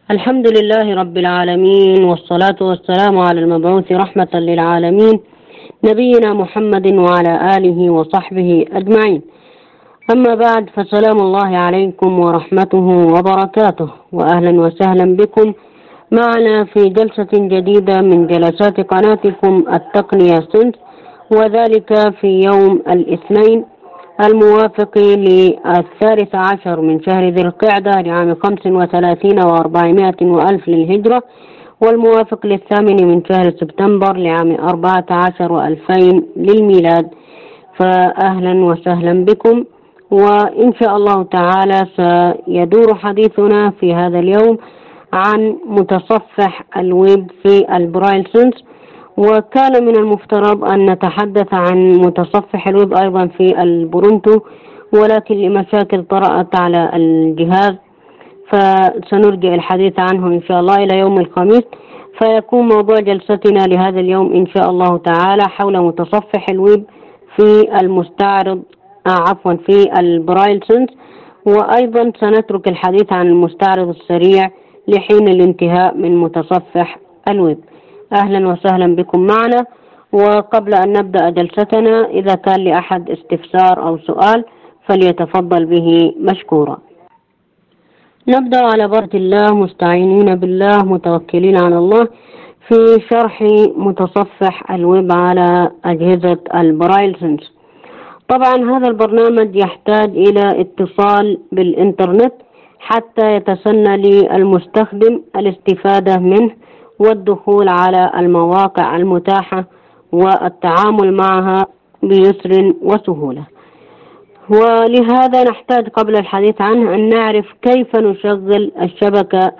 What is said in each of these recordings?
الحمد لله رب العالمين، والصلاة والسلام على المبعوث رحمة للعالمين نبينا محمد وعلى آله وصحبه أجمعين. أما بعد، فسلام الله عليكم ورحمته وبركاته، وأهلا وسهلا بكم معنا في جلسة جديدة من جلسات قناتكم التقنية سنت، وذلك في يوم الاثنين الموافق ل13 من شهر ذي القعدة لعام 35 و400 وألف للهجرة، والموافق ل8 من شهر سبتمبر لعام 14 و2000 للميلاد. فأهلا وسهلا بكم، وإن شاء الله تعالى سيدور حديثنا في هذا اليوم عن متصفح الويب في البرايل سنس. وكان من المفترض أن نتحدث عن متصفح الويب أيضا في البرونتو، ولكن لمشاكل طرأت على الجهاز فسنرجع الحديث عنه إن شاء الله إلى يوم الخميس. فيكون موضوع جلستنا لهذا اليوم إن شاء الله تعالى حول متصفح الويب في المستعرض في البرايل سنس، وأيضا سنترك الحديث عن المستعرض السريع لحين الانتهاء من متصفح الويب. أهلا وسهلا بكم معنا. وقبل أن نبدأ جلستنا، إذا كان لأحد استفسار أو سؤال فليتفضل به مشكورا. نبدأ على بركة الله، مستعينين بالله، متوكلين على الله، في شرح متصفح الويب على أجهزة البرايل سنس. طبعا هذا البرنامج يحتاج إلى اتصال بالإنترنت حتى يتسنى للمستخدم الاستفادة منه والدخول على المواقع المتاحة والتعامل معها بيسر وسهولة. ولهذا نحتاج قبل الحديث عنه أن نعرف كيف نشغل الشبكة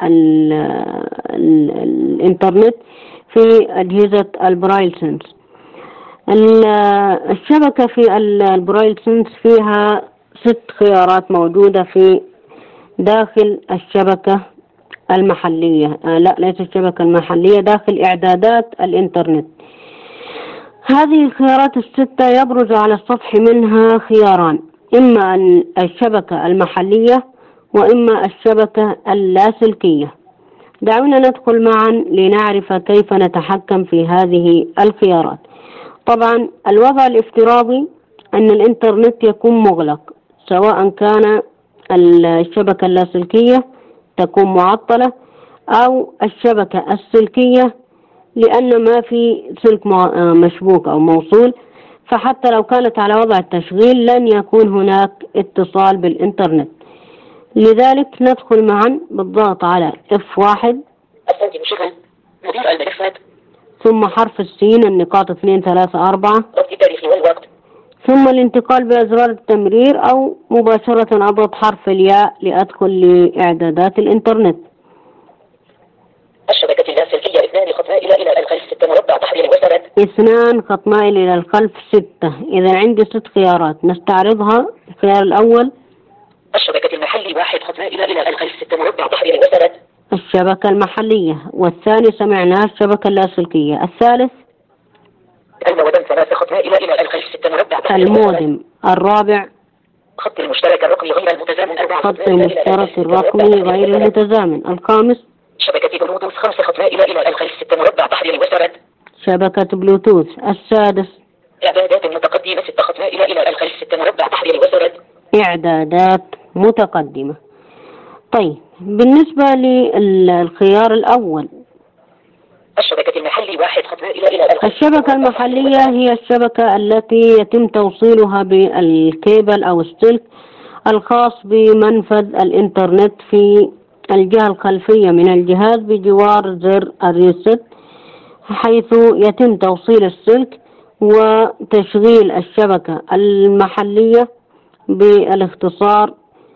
الإنترنت في أجهزة البرايل سنس. الشبكة في البرايل سنس فيها 6 خيارات موجودة في داخل الشبكة المحلية، ليس الشبكة المحلية، داخل إعدادات الإنترنت. هذه الخيارات ال6 يبرز على السطح منها خياران، إما الشبكة المحلية وإما الشبكة اللاسلكية. دعونا ندخل معا لنعرف كيف نتحكم في هذه الخيارات. طبعا الوضع الافتراضي أن الإنترنت يكون مغلق، سواء كان الشبكة اللاسلكية تكون معطلة أو الشبكة السلكية، لأن ما في سلك مشبوك أو موصول، فحتى لو كانت على وضع التشغيل لن يكون هناك اتصال بالإنترنت. لذلك ندخل معا بالضغط على F1 ثم حرف السين النقاط 2 3 4، ثم الانتقال بأزرار التمرير، أو مباشرة أضغط حرف الياء لأدخل لإعدادات الإنترنت. الشبكة اللاسلكية 2 خط مائل إلى الخلف 6 مربع تحرير وسرد 2 خط مائل إلى الخلف 6. إذا عندي 6 خيارات نستعرضها. الخيار الأول الشبكة المحلي 1 خط مائل إلى الخلف 6 مربع تحرير وسرد الشبكة المحلية، والثاني سمعناه الشبكة اللاسلكية. الثالث المودم 3 خط مائل إلى الخلف 6 مربع تحرير المودم. الرابع خط المشترك الرقمي غير المتزامن 4 خط المشترك الرقمي غير المتزامن. الخامس شبكة بلوتوث 5 خط مائل إلى الخلف 6 مربع تحرير وسرد شبكة بلوتوث. السادس إعدادات متقدمة 6 خط مائل إلى الخلف 6 مربع تحرير وسرد إعدادات متقدمة. طيب، بالنسبة للخيار الأول الشبكة المحلي 1 خط مائل إلى الشبكة المحلية هي الشبكة التي يتم توصيلها بالكيبل أو السلك الخاص بمنفذ الإنترنت في الجهة الخلفية من الجهاز بجوار زر الريست، حيث يتم توصيل السلك وتشغيل الشبكة المحلية بالاختصار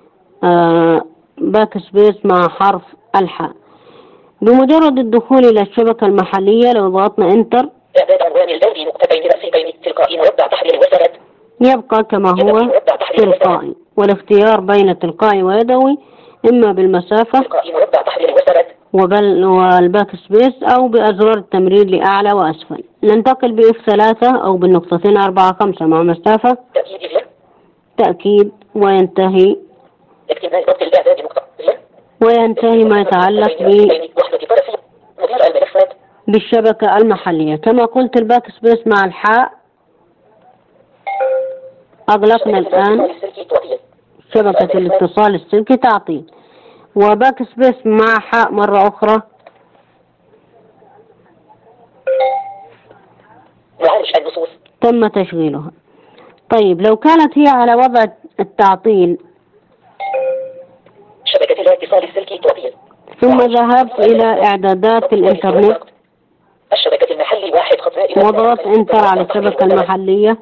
باك سبيس مع حرف الحاء. بمجرد الدخول إلى الشبكة المحلية لو ضغطنا انتر إعداد عنوان الدوري نقطتين رأسيتين تلقائي مربع تحرير وسرد يبقى كما هو تلقائي، والاختيار بين تلقائي ويدوي إما بالمسافة تلقائي مربع تحرير وسرد والباك سبيس أو بأزرار التمرير لأعلى وأسفل. ننتقل بF3 أو بالنقطتين 4 5 مع مسافة تأكيد وينتهي. اكتب ضغط الإعداد نقطة وينتهي ما يتعلق بالشبكة المحلية. كما قلت الباك سبيس مع الحاء. أغلقنا الآن شبكة الاتصال السلكي تعطيل، وباك سبيس مع حاء مرة أخرى. تم تشغيلها. طيب لو كانت هي على وضع التعطيل شبكة الاتصال السلكي تعطيل، ثم ذهبت إلى إعدادات الإنترنت الشبكة المحلي 1 وضغطت انتر على الشبكة المحلية.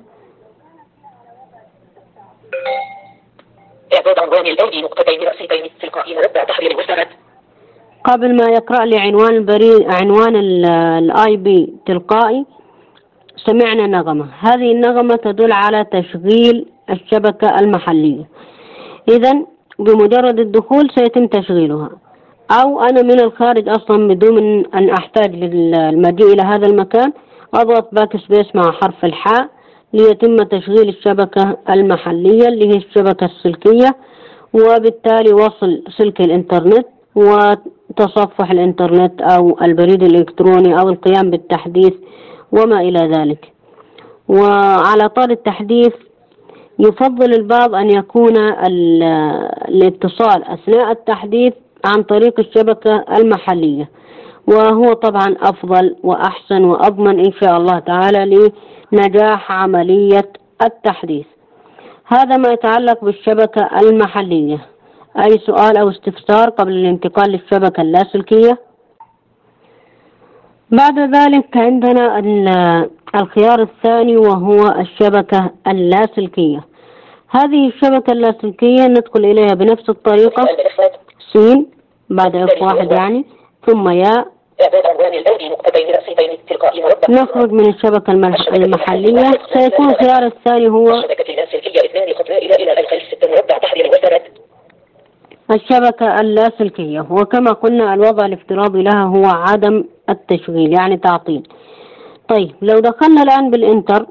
إعداد عنوان الأيدي نقطتين رأسيتين تلقائي مربع تحرير المستند. قبل ما يقرأ لي عنوان البريد عنوان الاي بي تلقائي سمعنا نغمة. هذه النغمة تدل على تشغيل الشبكة المحلية. إذن بمجرد الدخول سيتم تشغيلها، أو أنا من الخارج أصلا بدون أن أحتاج للمجيء إلى هذا المكان أضغط باك سبيس مع حرف الحاء ليتم تشغيل الشبكة المحلية اللي هي الشبكة السلكية، وبالتالي وصل سلك الإنترنت وتصفح الإنترنت أو البريد الإلكتروني أو القيام بالتحديث وما إلى ذلك. وعلى طار التحديث يفضل البعض أن يكون الاتصال أثناء التحديث عن طريق الشبكة المحلية، وهو طبعا أفضل وأحسن وأضمن إن شاء الله تعالى لنجاح عملية التحديث. هذا ما يتعلق بالشبكة المحلية. أي سؤال أو استفسار قبل الانتقال للشبكة اللاسلكية؟ بعد ذلك عندنا الخيار الثاني وهو الشبكة اللاسلكية. هذه الشبكة اللاسلكية ندخل إليها بنفس الطريقة، سين بعد F1 يعني، ثم ياء، نخرج من الشبكة المحلية. سيكون الخيار الثاني هو الشبكة اللاسلكية، وكما قلنا الوضع الافتراضي لها هو عدم التشغيل يعني تعطيل. طيب لو دخلنا الآن بالإنتر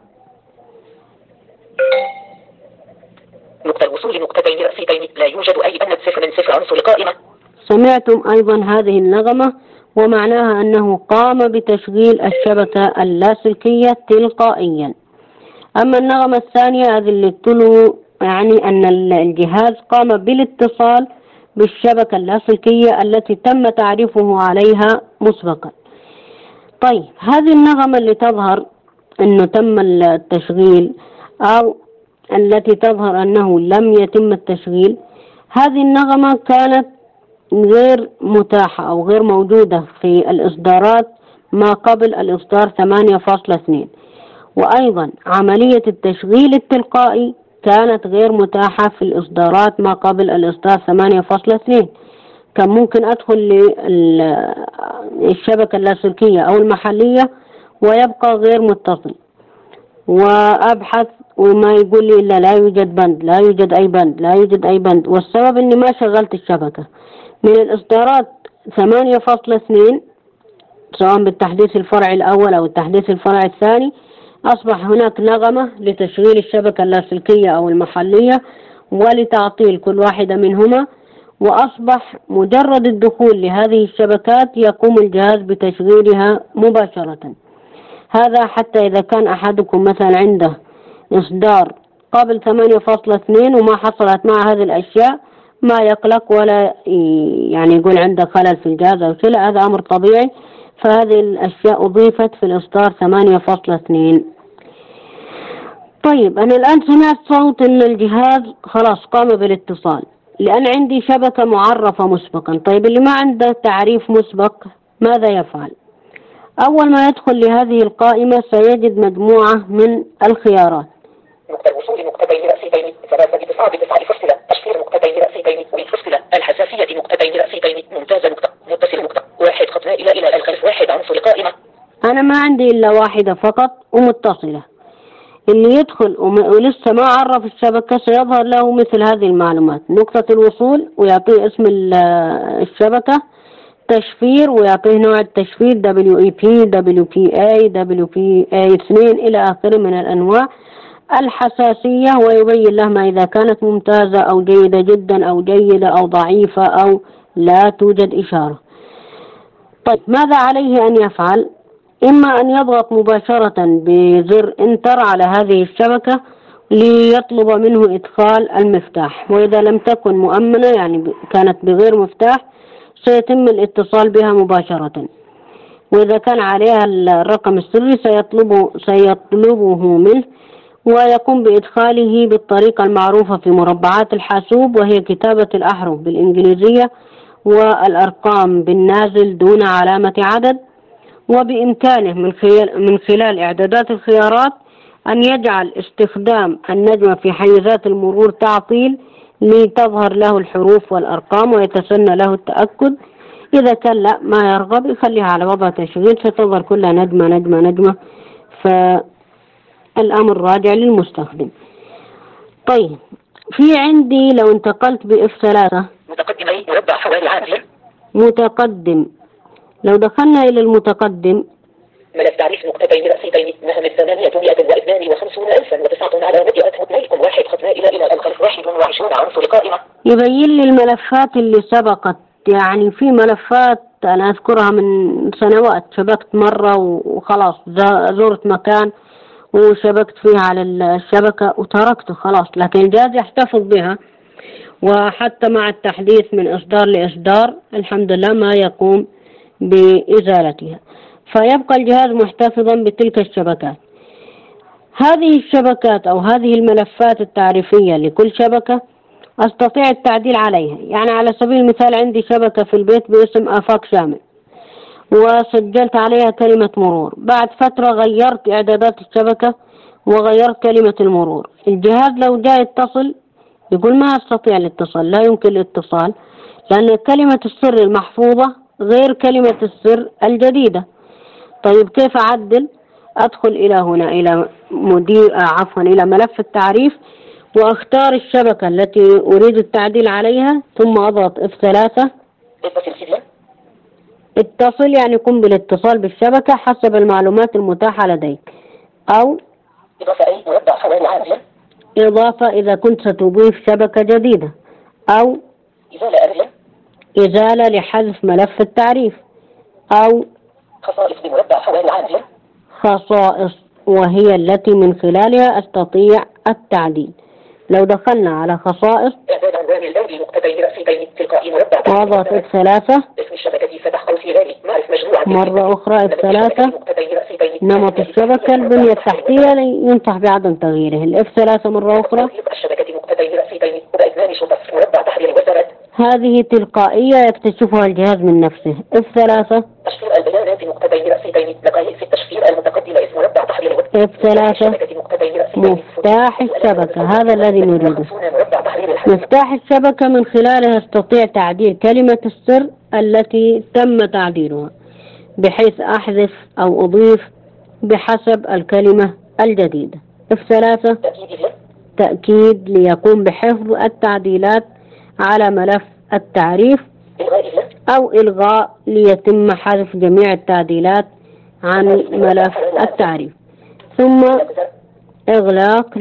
نقطة الوصول نقطتين رأسيتين لا يوجد أي بند 0 من 0 عنصر القائمة. سمعتم أيضا هذه النغمة، ومعناها أنه قام بتشغيل الشبكة اللاسلكية تلقائيا. أما النغمة الثانية هذه اللي تلو يعني أن الجهاز قام بالاتصال بالشبكة اللاسلكية التي تم تعريفه عليها مسبقا. طيب هذه النغمة اللي تظهر أنه تم التشغيل أو التي تظهر أنه لم يتم التشغيل، هذه النغمة كانت غير متاحة أو غير موجودة في الإصدارات ما قبل الإصدار 8.2، وأيضا عملية التشغيل التلقائي كانت غير متاحة في الإصدارات ما قبل الإصدار 8.2. كان ممكن أدخل للشبكة اللاسلكية أو المحلية ويبقى غير متصل، وأبحث وما يقول لي إلا لا يوجد بند، لا يوجد أي بند، لا يوجد أي بند، والسبب إني ما شغلت الشبكة. من الإصدارات 8.2 سواء بالتحديث الفرعي الأول أو التحديث الفرعي الثاني أصبح هناك نغمة لتشغيل الشبكة اللاسلكية أو المحلية ولتعطيل كل واحدة منهما، وأصبح مجرد الدخول لهذه الشبكات يقوم الجهاز بتشغيلها مباشرة. هذا حتى إذا كان أحدكم مثلا عنده إصدار قبل 8.2 وما حصلت مع هذه الأشياء ما يقلق ولا يعني يقول عنده خلل في الجهاز أو شيء، هذا أمر طبيعي. فهذه الأشياء أضيفت في الإصدار 8.2. طيب أنا الآن سمعت صوت أن الجهاز خلاص قام بالاتصال لأن عندي شبكة معرفة مسبقا. طيب اللي ما عنده تعريف مسبق ماذا يفعل؟ أول ما يدخل لهذه القائمة سيجد مجموعة من الخيارات. نقطة الوصول نقطتين رأسيتين 3.9 فصلة تشفير نقطتين رأسيتين فصلة الحساسية نقطتين رأسيتين ممتازة نقطة متصل نقطة 1 خط إلى الخلف 1 عنصر القائمة. أنا ما عندي إلا واحدة فقط ومتصلة. اللي يدخل ولسه ما عرف الشبكة سيظهر له مثل هذه المعلومات: نقطة الوصول ويعطيه اسم الشبكة، تشفير ويعطيه نوع التشفير WEP WPA WPA2 إلى آخره من الأنواع، الحساسية ويبين له ما إذا كانت ممتازة أو جيدة جدا أو جيدة أو ضعيفة أو لا توجد إشارة. طيب ماذا عليه أن يفعل؟ إما أن يضغط مباشرة بزر انتر على هذه الشبكة ليطلب منه إدخال المفتاح، وإذا لم تكن مؤمنة يعني كانت بغير مفتاح سيتم الاتصال بها مباشرة، وإذا كان عليها الرقم السري سيطلبه منه ويقوم بإدخاله بالطريقة المعروفة في مربعات الحاسوب، وهي كتابة الأحرف بالإنجليزية والأرقام بالنازل دون علامة عدد. وبإمكانه من خلال إعدادات الخيارات أن يجعل استخدام النجمة في حيزات المرور تعطيل لتظهر له الحروف والأرقام ويتسنى له التأكد. إذا كان لا ما يرغب يخليها على وضع تشغيل ستظهر كلها نجمة نجمة نجمة، فالأمر راجع للمستخدم. طيب في عندي لو انتقلت بF3 متقدم مربع حوالي عادية. متقدم، لو دخلنا إلى المتقدم ملف تعريف نقطتين رأسيتين مهم 852,900 علامة أتمتنيكم 1 خطنا إلى الخلف 21 عنصر قائمة. يبين لي الملفات اللي سبقت، يعني في ملفات أنا أذكرها من سنوات شبكت مرة وخلاص، زرت مكان وشبكت فيها على الشبكة وتركته خلاص، لكن الجهاز يحتفظ بها، وحتى مع التحديث من إصدار لإصدار الحمد لله ما يقوم بإزالتها، فيبقى الجهاز محتفظا بتلك الشبكات. هذه الشبكات أو هذه الملفات التعريفية لكل شبكة أستطيع التعديل عليها. يعني على سبيل المثال عندي شبكة في البيت باسم آفاق شامل وسجلت عليها كلمة مرور، بعد فترة غيرت إعدادات الشبكة وغيرت كلمة المرور، الجهاز لو جاء يتصل يقول ما أستطيع الاتصال، لا يمكن الاتصال لأن كلمة السر المحفوظة غير كلمة السر الجديدة. طيب كيف أعدل؟ أدخل إلى هنا إلى إلى ملف التعريف وأختار الشبكة التي أريد التعديل عليها، ثم أضغط F3. اتصل يعني قم بالاتصال بالشبكة حسب المعلومات المتاحة لديك، أو إضافة إذا كنت ستضيف شبكة جديدة، أو إزالة لحذف ملف التعريف، أو خصائص بمربع حوالي عادية. خصائص وهي التي من خلالها أستطيع التعديل. لو دخلنا على خصائص إعداد عنوان اللون مقتبل رأسيتين تلقائي مربع وأضغط F3. اسم الشبكة فتح قوسي غالي معرف مجموعة مرة أخرى F3. نمط الشبكة البنية التحتية ينصح بعدم تغييره. F3 مرة أخرى. الشبكة مقتبل رأسيتين وبإثنان شطف مربع تحرير وسرد. هذه تلقائية يكتشفها الجهاز من نفسه. F3. تشفير البيانات مقتبل رأسيتين مقاييس في التشفير المتقدمة اسم مربع تحرير F3. مفتاح الشبكة هذا الذي نريده. مفتاح الشبكة من خلاله استطيع تعديل كلمة السر التي تم تعديلها بحيث أحذف أو أضيف بحسب الكلمة الجديدة. F3 تأكيد ليقوم بحفظ التعديلات على ملف التعريف، أو إلغاء ليتم حذف جميع التعديلات عن ملف التعريف، ثم إغلاق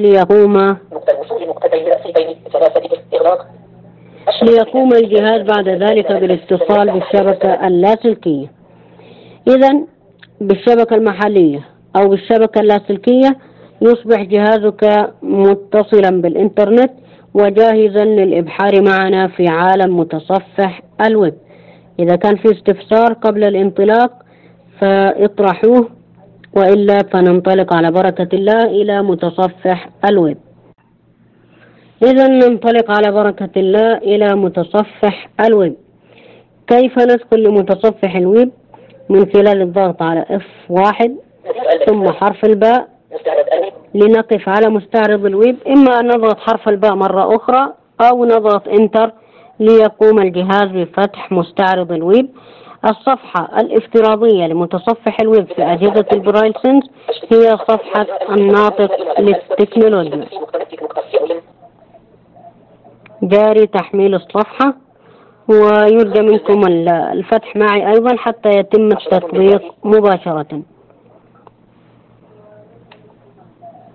ليقوم الجهاز بعد ذلك بالاتصال بالشبكة اللاسلكية. إذن بالشبكة المحلية أو بالشبكة اللاسلكية يصبح جهازك متصلا بالإنترنت وجاهزا للإبحار معنا في عالم متصفح الويب. إذا كان في استفسار قبل الانطلاق فاطرحوه، وإلا فننطلق على بركة الله إلى متصفح الويب. إذا ننطلق على بركة الله إلى متصفح الويب. كيف ندخل لمتصفح الويب؟ من خلال الضغط على F1 ثم حرف الباء لنقف على مستعرض الويب. إما أن نضغط حرف الباء مرة أخرى أو نضغط انتر ليقوم الجهاز بفتح مستعرض الويب. الصفحة الافتراضية لمتصفح الويب في أجهزة البرايل سنس هي صفحة الناطق للتكنولوجيا. جاري تحميل الصفحة، ويرجى منكم الفتح معي أيضا حتى يتم التطبيق مباشرة.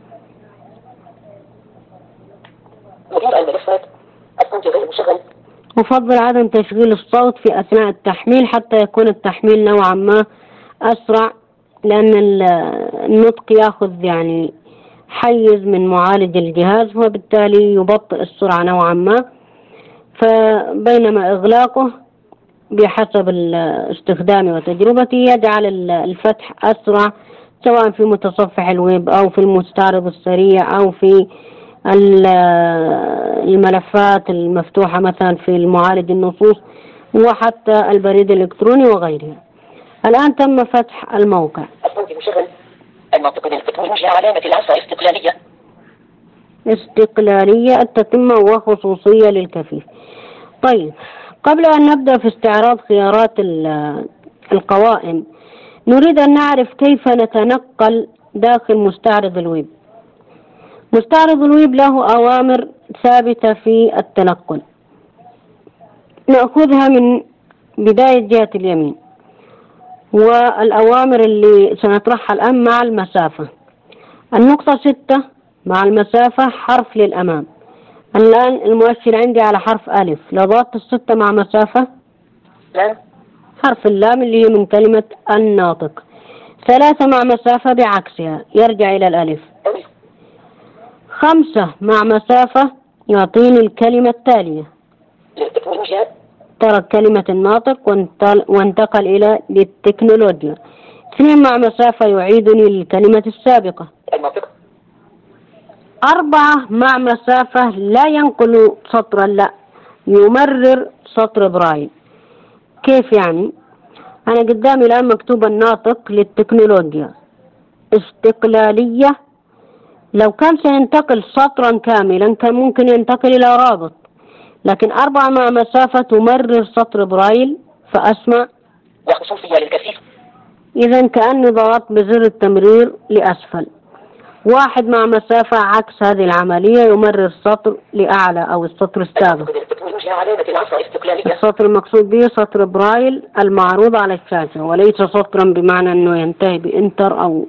مدير الملفات الصوت غير مشغل. أفضل عدم تشغيل الصوت في أثناء التحميل حتى يكون التحميل نوعا ما أسرع، لأن النطق يأخذ يعني حيز من معالج الجهاز، وبالتالي يبطئ السرعة نوعا ما. فبينما إغلاقه بحسب استخدامي وتجربتي يجعل الفتح أسرع، سواء في متصفح الويب أو في المستعرض السريع أو في الملفات المفتوحة مثلا في المعالج النصوص وحتى البريد الإلكتروني وغيرها. الآن تم فتح الموقع. المنطق التكنولوجيا علامة العصا استقلالية التتمة وخصوصية للكفيف. طيب، قبل أن نبدأ في استعراض خيارات القوائم، نريد أن نعرف كيف نتنقل داخل مستعرض الويب. مستعرض الويب له أوامر ثابتة في التنقل، نأخذها من بداية جهة اليمين، والأوامر اللي سنطرحها الآن مع المسافة. النقطة 6 مع المسافة حرف للأمام. الآن المؤشر عندي على حرف ألف، لو ضغطت 6 مع مسافة حرف اللام اللي هي من كلمة الناطق. 3 مع مسافة بعكسها يرجع إلى الألف. 5 مع مسافة يعطيني الكلمة التالية، ترك كلمة الناطق وانتقل إلى للتكنولوجيا. 2 مع مسافة يعيدني للكلمة السابقة. 4 مع مسافة لا ينقل سطرا، لا يمرر سطر برايل. كيف يعني؟ أنا قدامي الآن مكتوب الناطق للتكنولوجيا استقلالية، لو كان سينتقل سطرا كاملا كان ممكن ينتقل إلى رابط، لكن 4 مع مسافة تمرر سطر برايل فأسمع وخصوصية للكفيف. إذن كأني ضغطت بزر التمرير لأسفل. 1 مع مسافة عكس هذه العملية، يمرر السطر لأعلى أو السطر السابق. السطر المقصود به سطر برايل المعروض على الشاشة، وليس سطرا بمعنى أنه ينتهي بإنتر أو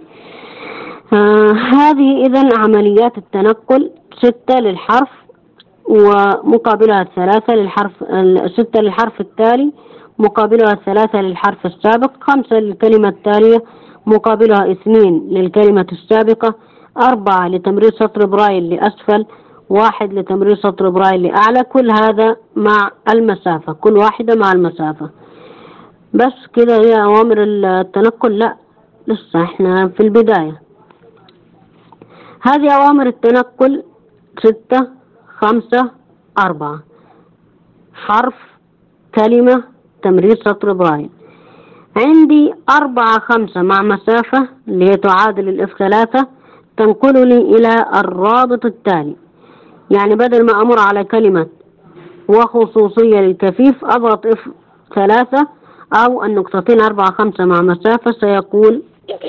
هذه إذن عمليات التنقل. 6 للحرف ومقابلها 3 للحرف، 6 للحرف التالي مقابلها 3 للحرف السابق. 5 للكلمة التالية مقابلها 2 للكلمة السابقة. 4 لتمرير سطر برايل لأسفل. 1 لتمرير سطر برايل لأعلى. كل هذا مع المسافة، كل واحدة مع المسافة. بس كده هي أوامر التنقل؟ لا، لسه احنا في البداية. هذه أوامر التنقل: 6 5 4 حرف كلمة تمرير سطر برايل. عندي 4 5 مع مسافة اللي هي تعادل F3 تنقلني إلى الرابط التالي. يعني بدل ما أمر على كلمة وخصوصية للكفيف أضغط F3 أو النقطتين 4 5 مع مسافة سيقول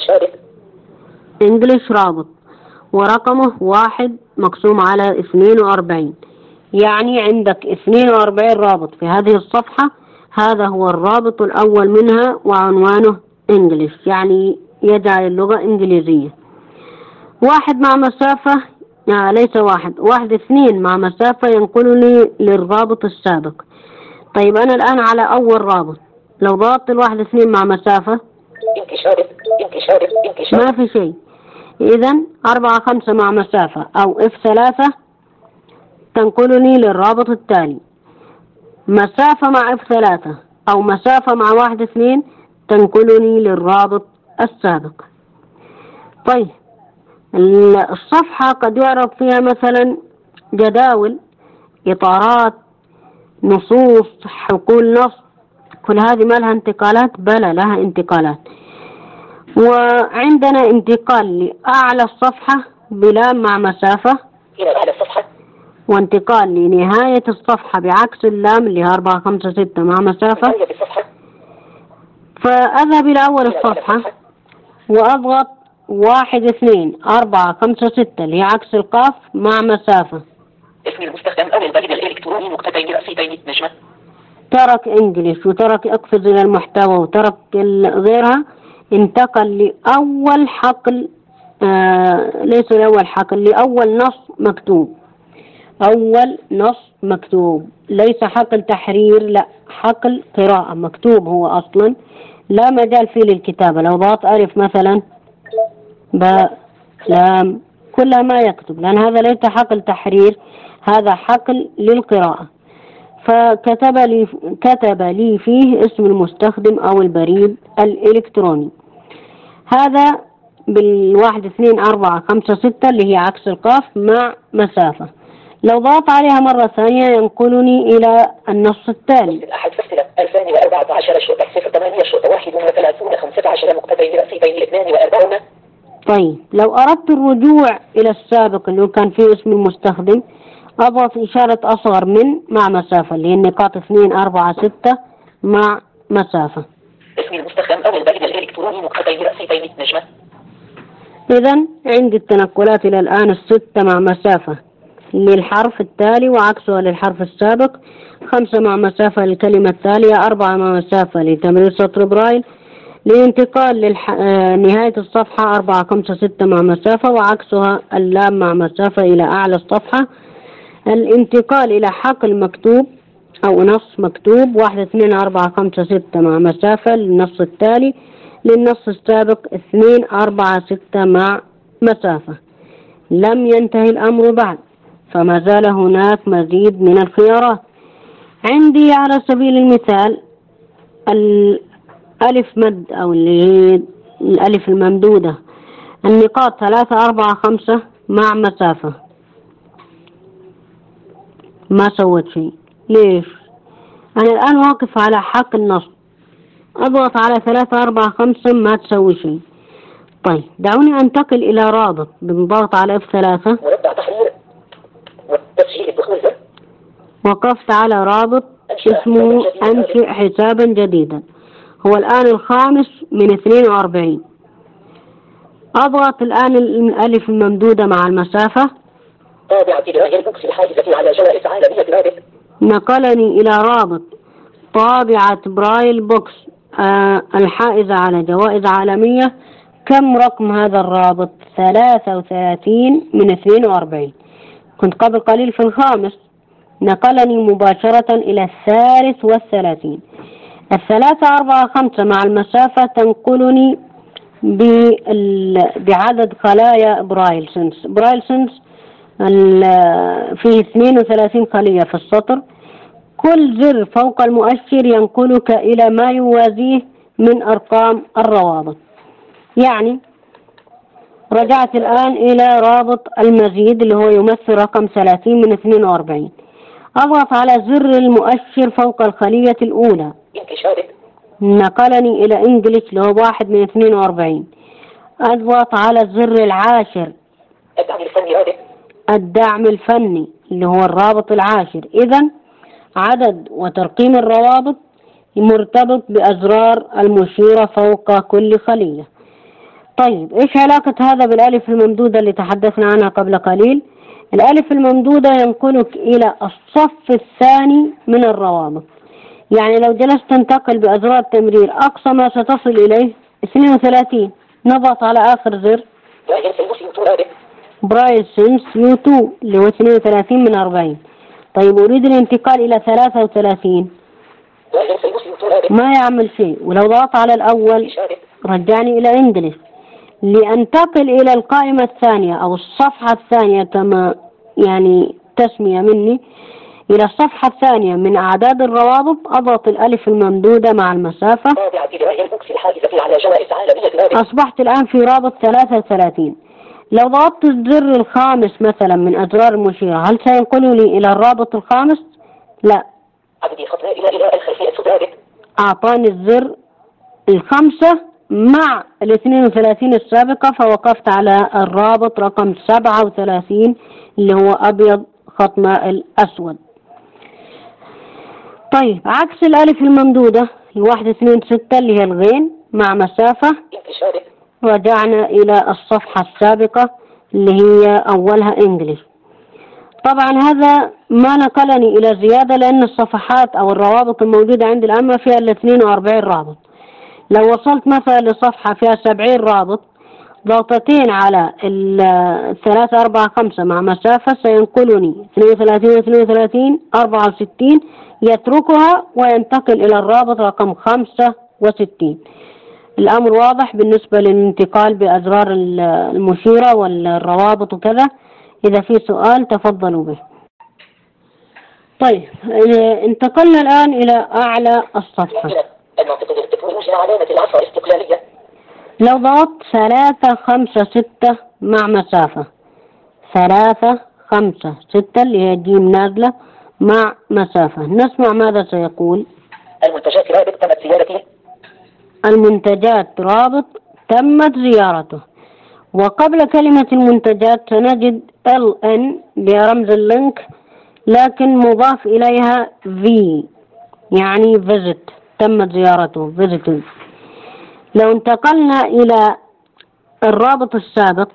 إنجليش رابط، ورقمه 1 مقسوم على 42. يعني عندك 42 رابط في هذه الصفحة، هذا هو الرابط الأول منها وعنوانه إنجليش، يعني يجعل اللغة إنجليزية. 1 مع مسافة ليس 1 2 مع مسافة ينقلني للرابط السابق. طيب أنا الآن على أول رابط، لو ضغطت 1 2 مع مسافة ما في شيء. إذن 4 5 مع مسافة أو F3 تنقلني للرابط التالي. مسافة مع F3 أو مسافة مع 1 2 تنقلني للرابط السابق. طيب، الصفحة قد يعرض فيها مثلا جداول، إطارات، نصوص، حقول نص، كل هذه ما لها انتقالات؟ بلى لها انتقالات. وعندنا انتقال لأعلى الصفحة بلام مع مسافة إلى أعلى الصفحة، وانتقال لنهاية الصفحة بعكس اللام اللي هي 4 5 6 مع مسافة. فأذهب إلى أول الصفحة وأضغط 1 2 4 5 6 اللي هي عكس القاف مع مسافة. اسم المستخدم أو البريد الإلكتروني مكتبين رأسيين نجمة. ترك إنجليش وترك اقفز إلى المحتوى وترك غيرها، انتقل لأول حقل ليس لأول حقل، لأول نص مكتوب. أول نص مكتوب، ليس حقل تحرير، لا حقل قراءة مكتوب هو أصلا، لا مجال فيه للكتابة. لو ضغط ألف مثلا باء لام كل ما يكتب، لأن هذا ليس حقل تحرير، هذا حقل للقراءة. كتب لي فيه اسم المستخدم أو البريد الإلكتروني. هذا بالواحد 2 4 5 6 اللي هي عكس القاف مع مسافة. لو ضغط عليها مرة ثانية ينقلني إلى النص التالي. أحد فصل 2014 شرطة 08 شرطة 31 15 مقتضي رأسي بين 42. طيب لو أردت الرجوع إلى السابق اللي كان فيه اسم المستخدم، أضغط إشارة أصغر من مع مسافة اللي هي النقاط 2 4 6 مع مسافة. اسم المستخدم أو البريد الإلكتروني مقتضي رأسي بين نجمة. إذا عندي التنقلات إلى الآن 6 مع مسافة للحرف التالي وعكسها للحرف السابق، 5 مع مسافة للكلمة التالية، 4 مع مسافة لتمرير سطر برايل، للانتقال نهاية الصفحة 4 5 6 مع مسافة وعكسها اللام مع مسافة إلى أعلى الصفحة، الانتقال إلى حقل مكتوب أو نص مكتوب 1 2 4 5 6 مع مسافة للنص التالي، للنص السابق 2 4 6 مع مسافة. لم ينتهي الأمر بعد، فما زال هناك مزيد من الخيارات. عندي على سبيل المثال الألف مد أو اللي هي الألف الممدودة، النقاط 3 4 5 مع مسافة. ما سويت شيء، ليش؟ أنا الآن واقف على حق النص، أضغط على 3 4 5 ما تسوي شيء. طيب دعوني أنتقل إلى رابط بالضغط على F3. مربع تحرير وتسجيل الدخول. وقفت على رابط اسمه أنشئ حسابا جديدا، هو الآن الخامس من 42. أضغط الآن الألف الممدودة مع المسافة. طابعة برايل بوكس الحاجزة على جوائز عالمية برابط. نقلني إلى رابط طابعة برايل بوكس الحائزة على جوائز عالمية. كم رقم هذا الرابط؟ 33 من 42. كنت قبل قليل في الخامس. نقلني مباشرة إلى 33. 3 4 5 مع المسافة تنقلني بعدد خلايا برايل سنس. برايل سنس فيه 32 خلية في السطر، كل زر فوق المؤشر ينقلك إلى ما يوازيه من أرقام الروابط. يعني رجعت الآن إلى رابط المزيد اللي هو يمثل رقم 30 من 42. أضغط على زر المؤشر فوق الخلية الأولى، نقلني إلى إنجليش اللي هو 1 من 42. أضغط على الزر العاشر الدعم الفني اللي هو الرابط العاشر. إذن عدد وترقيم الروابط مرتبط بأزرار المشيرة فوق كل خلية. طيب إيش علاقة هذا بالألف الممدودة اللي تحدثنا عنها قبل قليل؟ الألف الممدودة ينقلك إلى الصف الثاني من الروابط. يعني لو جلست تنتقل بأزرار تمرير أقصى ما ستصل إليه 32. نضغط على آخر زر برايل سنس U2 اللي هو 32 من 40. طيب أريد الانتقال إلى 33، ما يعمل شيء. ولو ضغط على الأول رجعني إلى إنجليش. لأنتقل إلى القائمة الثانية أو الصفحة الثانية كما يعني تسمية مني، إلى الصفحة الثانية من أعداد الروابط أضغط الألف الممدودة مع المسافة. أصبحت الآن في رابط 33. لو ضغطت الزر الخامس مثلا من أزرار المشيرة هل سينقلني إلى الرابط الخامس؟ لا، أعطاني الزر الخمسة مع 32 السابقة، فوقفت على الرابط رقم 37 اللي هو أبيض خط ماء أسود. طيب عكس الألف الممدودة 1 2 6 اللي هي الغين مع مسافة. رجعنا إلى الصفحة السابقة اللي هي أولها إنجليش. طبعا هذا ما نقلني إلى زيادة لأن الصفحات أو الروابط الموجودة عندي الآن ما فيها إلا 42 رابط. لو وصلت مثلا لصفحة فيها 70 رابط ضغطتين على 3 4 5 مع مسافة سينقلني 32 32 64، يتركها وينتقل إلى الرابط رقم 65. الأمر واضح بالنسبة للانتقال بأزرار المشيرة والروابط وكذا. إذا في سؤال تفضلوا به. طيب انتقلنا الآن إلى أعلى الصفحة. المنطقة التكنولوجيا علامة العصا استقلالية. لو ضغطت 3 5 6 مع مسافة 3 5 6 اللي هي جيم نازلة مع مسافة، نسمع ماذا سيقول. المنتجات رابط تمت زيارته. المنتجات رابط تمت زيارته. وقبل كلمة المنتجات سنجد LN برمز اللينك، لكن مضاف إليها V يعني visit، تمت زيارته visited. لو انتقلنا إلى الرابط السابق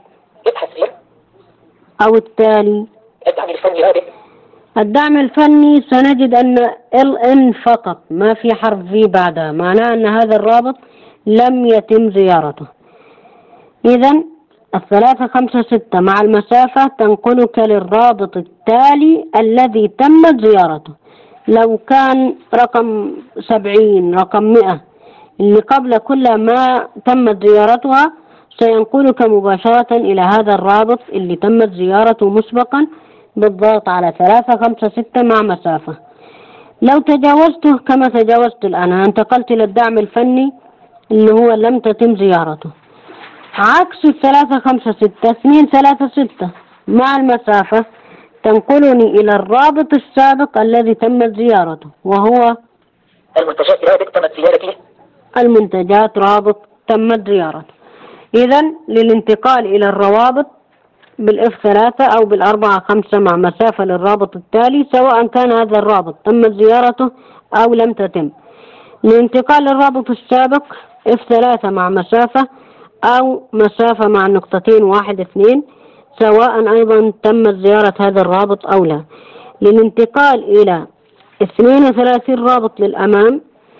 أو التالي الدعم الفني رابط. الدعم الفني سنجد أن LN فقط، ما في حرف V بعدها، معناه أن هذا الرابط لم يتم زيارته. إذن 3 5 6 مع المسافة تنقلك للرابط التالي الذي تمت زيارته. لو كان رقم 70 رقم 100 اللي قبل كل ما تمت زيارتها سينقلك مباشرة إلى هذا الرابط اللي تمت زيارته مسبقا بالضغط على 3 5 6 مع مسافة. لو تجاوزته كما تجاوزت الآن انتقلت إلى الدعم الفني اللي هو لم تتم زيارته. عكس 3 5 6 2 3 6 مع المسافة تنقلني إلى الرابط السابق الذي تمت زيارته، وهو المنتجات رابط تمت زيارته. المنتجات رابط تمت زيارته. إذن للانتقال إلى الروابط بالF3 أو بال4 5 مع مسافة للرابط التالي، سواء كان هذا الرابط تمت زيارته أو لم تتم. للانتقال للرابط السابق F3 مع مسافة أو مسافة مع نقطتين 1 2، سواء أيضا تمت زيارة هذا الرابط أو لا. للانتقال إلى 32 رابط للأمام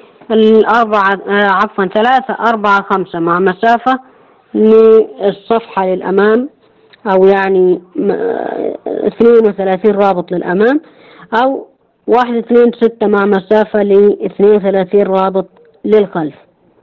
3 4 5 مع مسافة للصفحة للأمام، أو يعني 32 رابط للأمام، أو 1 2 6 مع مسافة ل 32 رابط للخلف.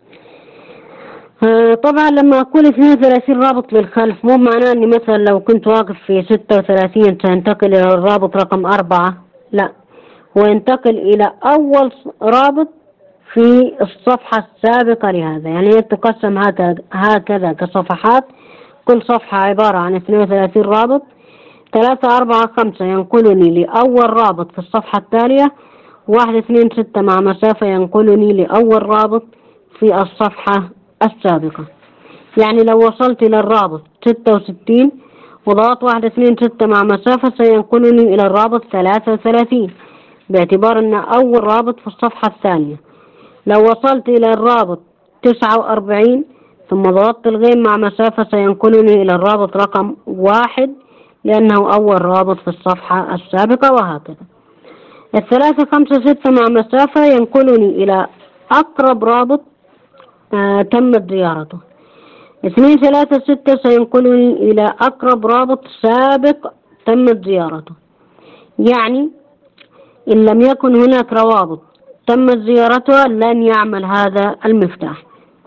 طبعا لما أقول 32 رابط للخلف مو معناه أني مثلا لو كنت واقف في 36 سينتقل إلى الرابط رقم 4، لا، هو ينتقل إلى أول رابط في الصفحة السابقة لهذا. يعني يتقسم هكذا كصفحات، كل صفحة عبارة عن 32 رابط. 3 4 5 ينقلني لأول رابط في الصفحة التالية، 1 2 6 مع مسافة ينقلني لأول رابط في الصفحة السابقة. يعني لو وصلت إلى الرابط 66 وضغطت 1 2 6 مع مسافة سينقلني إلى الرابط 33 باعتبار أن أول رابط في الصفحة الثانية. لو وصلت إلى الرابط 49 ثم ضغطت الغيم مع مسافة سينقلني إلى الرابط رقم 1 لأنه أول رابط في الصفحة السابقة، وهكذا. 3 5 6 مع مسافة ينقلني إلى أقرب رابط تمت زيارته. 2 3 6 سينقلني إلى أقرب رابط سابق تمت زيارته. يعني إن لم يكن هناك روابط تمت زيارتها لن يعمل هذا المفتاح.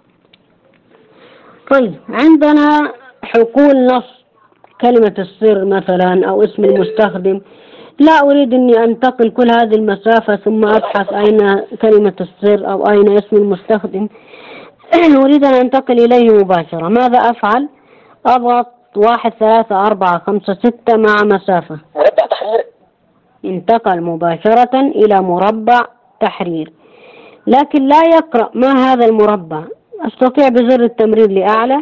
طيب عندنا حقول نص كلمة السر مثلا أو اسم المستخدم. لا أريد أني أنتقل كل هذه المسافة ثم أبحث أين كلمة السر أو أين اسم المستخدم. أريد أن أنتقل إليه مباشرة. ماذا أفعل؟ أضغط 1 3 4 5 6 مع مسافة. مربع تحرير. انتقل مباشرة إلى مربع تحرير، لكن لا يقرأ ما هذا المربع. أستطيع بزر التمرير لأعلى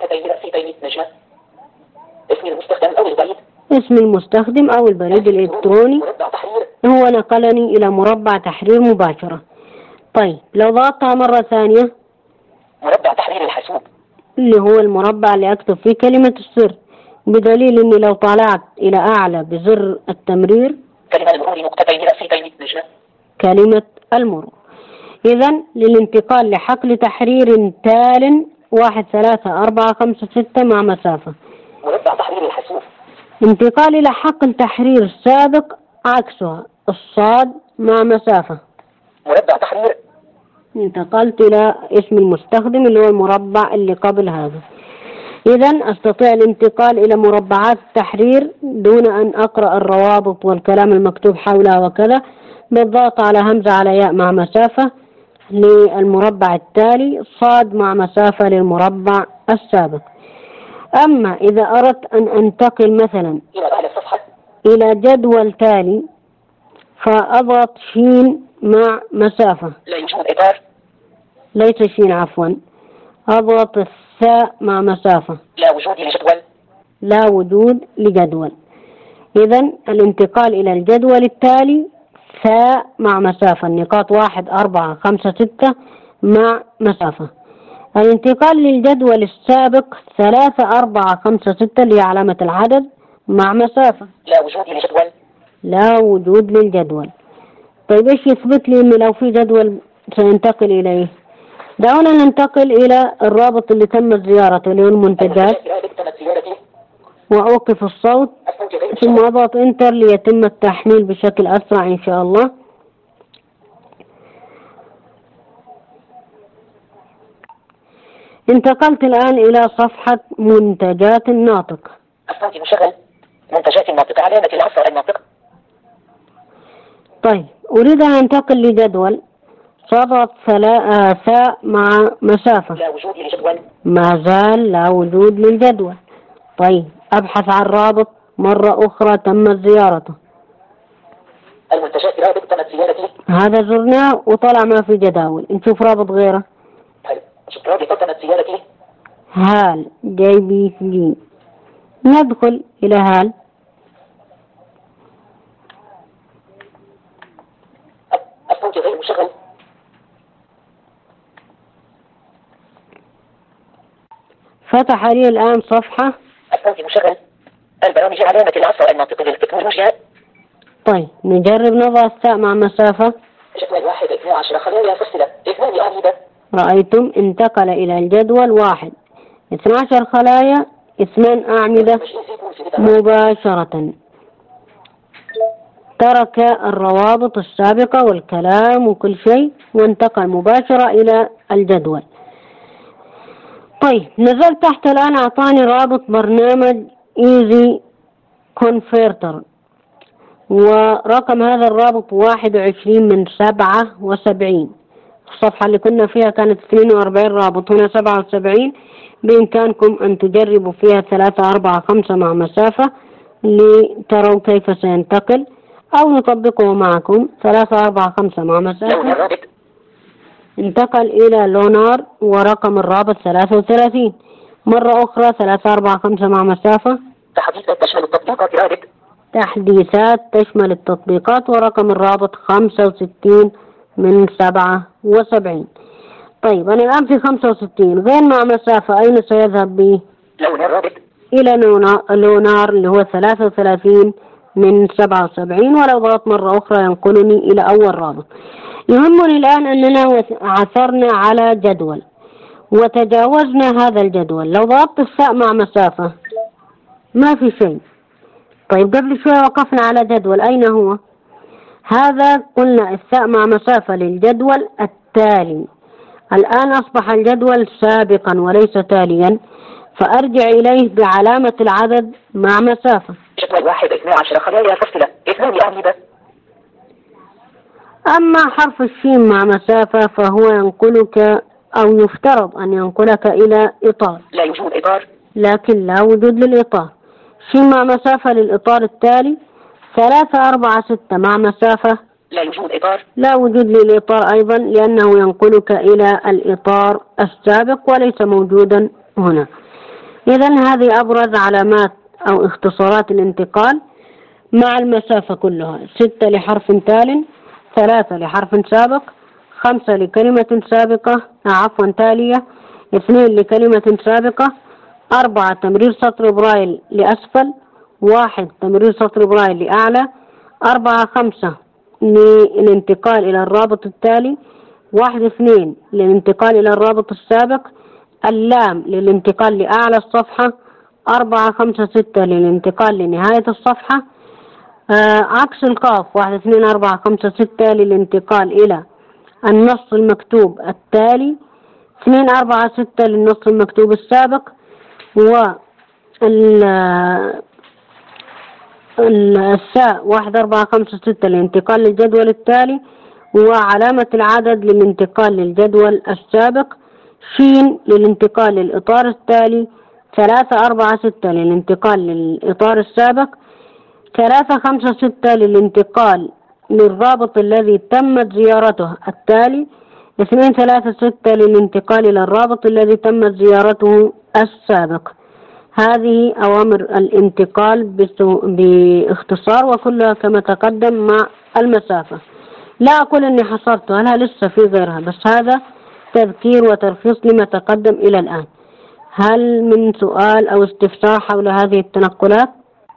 اسم المستخدم أو البريد. اسم المستخدم أو البريد الإلكتروني. هو نقلني إلى مربع تحرير مباشرة. طيب لو ضغطتها مرة ثانية، مربع تحرير الحاسوب اللي هو المربع اللي أكتب فيه كلمة السر، بدليل أني لو طلعت إلى أعلى بزر التمرير كلمة المرور نقطتين رأسيتين نجمة. كلمة المرور. إذن للانتقال لحقل تحرير تال 1 3 4 5 6 مع مسافة. مربع تحرير الحاسوب. انتقال إلى حقل تحرير السابق عكسها، الصاد مع مسافة. مربع تحرير. انتقلت إلى اسم المستخدم اللي هو المربع اللي قبل هذا. إذا أستطيع الانتقال إلى مربعات التحرير دون أن أقرأ الروابط والكلام المكتوب حولها وكذا، بالضغط على همزة على ياء مع مسافة للمربع التالي، صاد مع مسافة للمربع السابق. أما إذا أردت أن أنتقل مثلا إلى جدول تالي فأضغط شين مع مسافة. لا يوجد إطار. ليس شين عفوا، أضغط الثاء مع مسافة. لا وجود لجدول. لا وجود لجدول. إذا الانتقال إلى الجدول التالي ثاء مع مسافة، النقاط 1 4 5 6 مع مسافة. الانتقال للجدول السابق 3 4 5 6 اللي هي علامة العدد مع مسافة. لا وجود لجدول. لا وجود للجدول. طيب ايش يثبت لي انه لو في جدول سينتقل اليه؟ دعونا ننتقل الى الرابط اللي تم زيارته اللي هو المنتجات، واوقف الصوت ثم اضغط انتر ليتم التحميل بشكل اسرع ان شاء الله. انتقلت الان الى صفحة منتجات الناطق. الصوت مشغل. منتجات الناطق، علامة العصر الناطق. طيب أريد أن أنتقل لجدول، فأضغط ثاء مع مسافة. لا وجود لجدول. ما زال لا وجود للجدول. طيب أبحث عن رابط مرة أخرى تمت زيارته. المنتجات رابط تمت زيارته. هذا زرناه وطلع ما في جداول، نشوف رابط غيره. طيب شوف رابط تمت زيارته. هال JPG. ندخل إلى هال. الصوت غير مشغل. فتح لي الآن صفحة. الصوت مشغل. البرامج علامة العصر الناطق للتكنولوجيا. طيب نجرب نضغط الثاء مع مسافة. جدول 1 12 خلايا فصلة 2 أعمدة. رأيتم انتقل إلى الجدول 1 12 خلايا 2 أعمدة مباشرة. ترك الروابط السابقة والكلام وكل شيء وانتقل مباشرة إلى الجدول. طيب نزلت تحت الآن أعطاني رابط برنامج Easy Converter، ورقم هذا الرابط 21/77. الصفحة اللي كنا فيها كانت 42 رابط، هنا 77. بإمكانكم أن تجربوا فيها 3 4 5 مع مسافة لتروا كيف سينتقل، أو نطبقه معكم 3 4 5 مع مسافة. انتقل إلى لونار ورقم الرابط 33. مرة أخرى 3 4 5 مع مسافة. تحديثات تشمل التطبيقات رابط. تحديثات تشمل التطبيقات ورقم الرابط 65/77. طيب أنا الآن في 65 غير مع مسافة، أين سيذهب بي؟ لونار رابط. إلى لونار اللي هو 33/77، ولو ضغطت مرة أخرى ينقلني إلى أول رابط. يهمني الآن أننا عثرنا على جدول وتجاوزنا هذا الجدول. لو ضغطت الثاء مع مسافة ما في شيء. طيب قبل شوية وقفنا على جدول، أين هو؟ هذا قلنا الثاء مع مسافة للجدول التالي. الآن أصبح الجدول سابقا وليس تاليا، فأرجع إليه بعلامة العدد مع مسافة. جدول 1 12 خلايا فصلة 2 أعمدة. أما حرف الشين مع مسافة فهو ينقلك أو يفترض أن ينقلك إلى إطار. لا يوجد إطار. لكن لا وجود للإطار. شين مع مسافة للإطار التالي 3 4 6 مع مسافة. لا يوجد إطار. لا وجود للإطار أيضا، لأنه ينقلك إلى الإطار السابق وليس موجودا هنا. إذن هذه أبرز علامات أو اختصارات الانتقال مع المسافة كلها: 6 لحرف تال، 3 لحرف سابق، 5 لكلمة سابقة تالية، 2 لكلمة سابقة، 4 تمرير سطر برايل لأسفل، 1 تمرير سطر برايل لأعلى، 4 5 للانتقال إلى الرابط التالي، 1 2 للانتقال إلى الرابط السابق، اللام للانتقال لأعلى الصفحة، 4 5 6 للانتقال لنهاية الصفحة. عكس القاف 1 2 4 5 6 للانتقال إلى النص المكتوب التالي، 2 4 6 للنص المكتوب السابق، الساء 1 4 5 6 للانتقال للجدول التالي، وعلامة العدد للانتقال للجدول السابق، شين للانتقال للإطار التالي، 3 4 6 للانتقال للإطار السابق، 3 5 6 للانتقال للرابط الذي تمت زيارته التالي، 2 3 6 للانتقال إلى الرابط الذي تمت زيارته السابق. هذه أوامر الانتقال باختصار، وكلها كما تقدم مع المسافة. لا أقول أني حصرتها، لا لسه في غيرها، بس هذا تذكير وتلخيص لما تقدم إلى الآن. هل من سؤال أو استفسار حول هذه التنقلات؟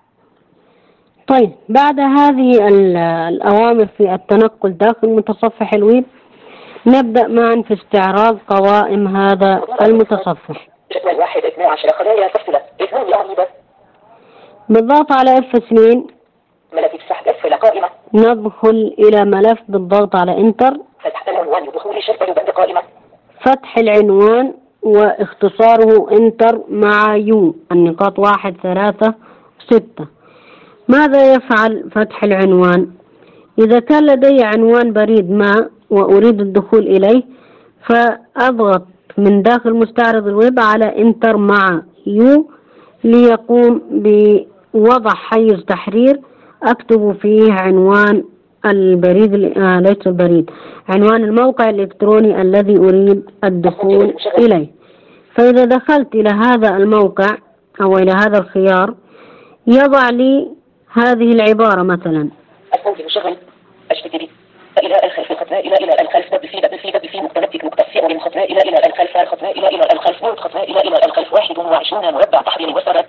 طيب، بعد هذه الأوامر في التنقل داخل متصفح الويب، نبدأ معا في استعراض قوائم هذا المتصفح. جدول 1 12 خلايا فصلة 2 لعيبة. بالضغط على F2 ملف السحب أسفل قائمة. ندخل إلى ملف بالضغط على انتر. فتح العنوان لدخول شرطة بند قائمة. فتح العنوان واختصاره انتر مع يو، النقاط 1 3 6. ماذا يفعل فتح العنوان؟ إذا كان لدي عنوان بريد ما وأريد الدخول إليه، فأضغط من داخل مستعرض الويب على انتر مع يو ليقوم بوضع حيز تحرير أكتب فيه عنوان البريد، ليس البريد، عنوان الموقع الإلكتروني الذي أريد الدخول إليه. فإذا دخلت إلى هذا الموقع أو إلى هذا الخيار، يضع لي هذه العبارة مثلا: الصوت مشغل HTTP إلى الخلف خطنا إلى الخلف في متنبت مقتصر من خطنا إلى الخلف خطنا إلى الخلف نوت خطنا إلى الخلف 21 مربع تحرير وسرد.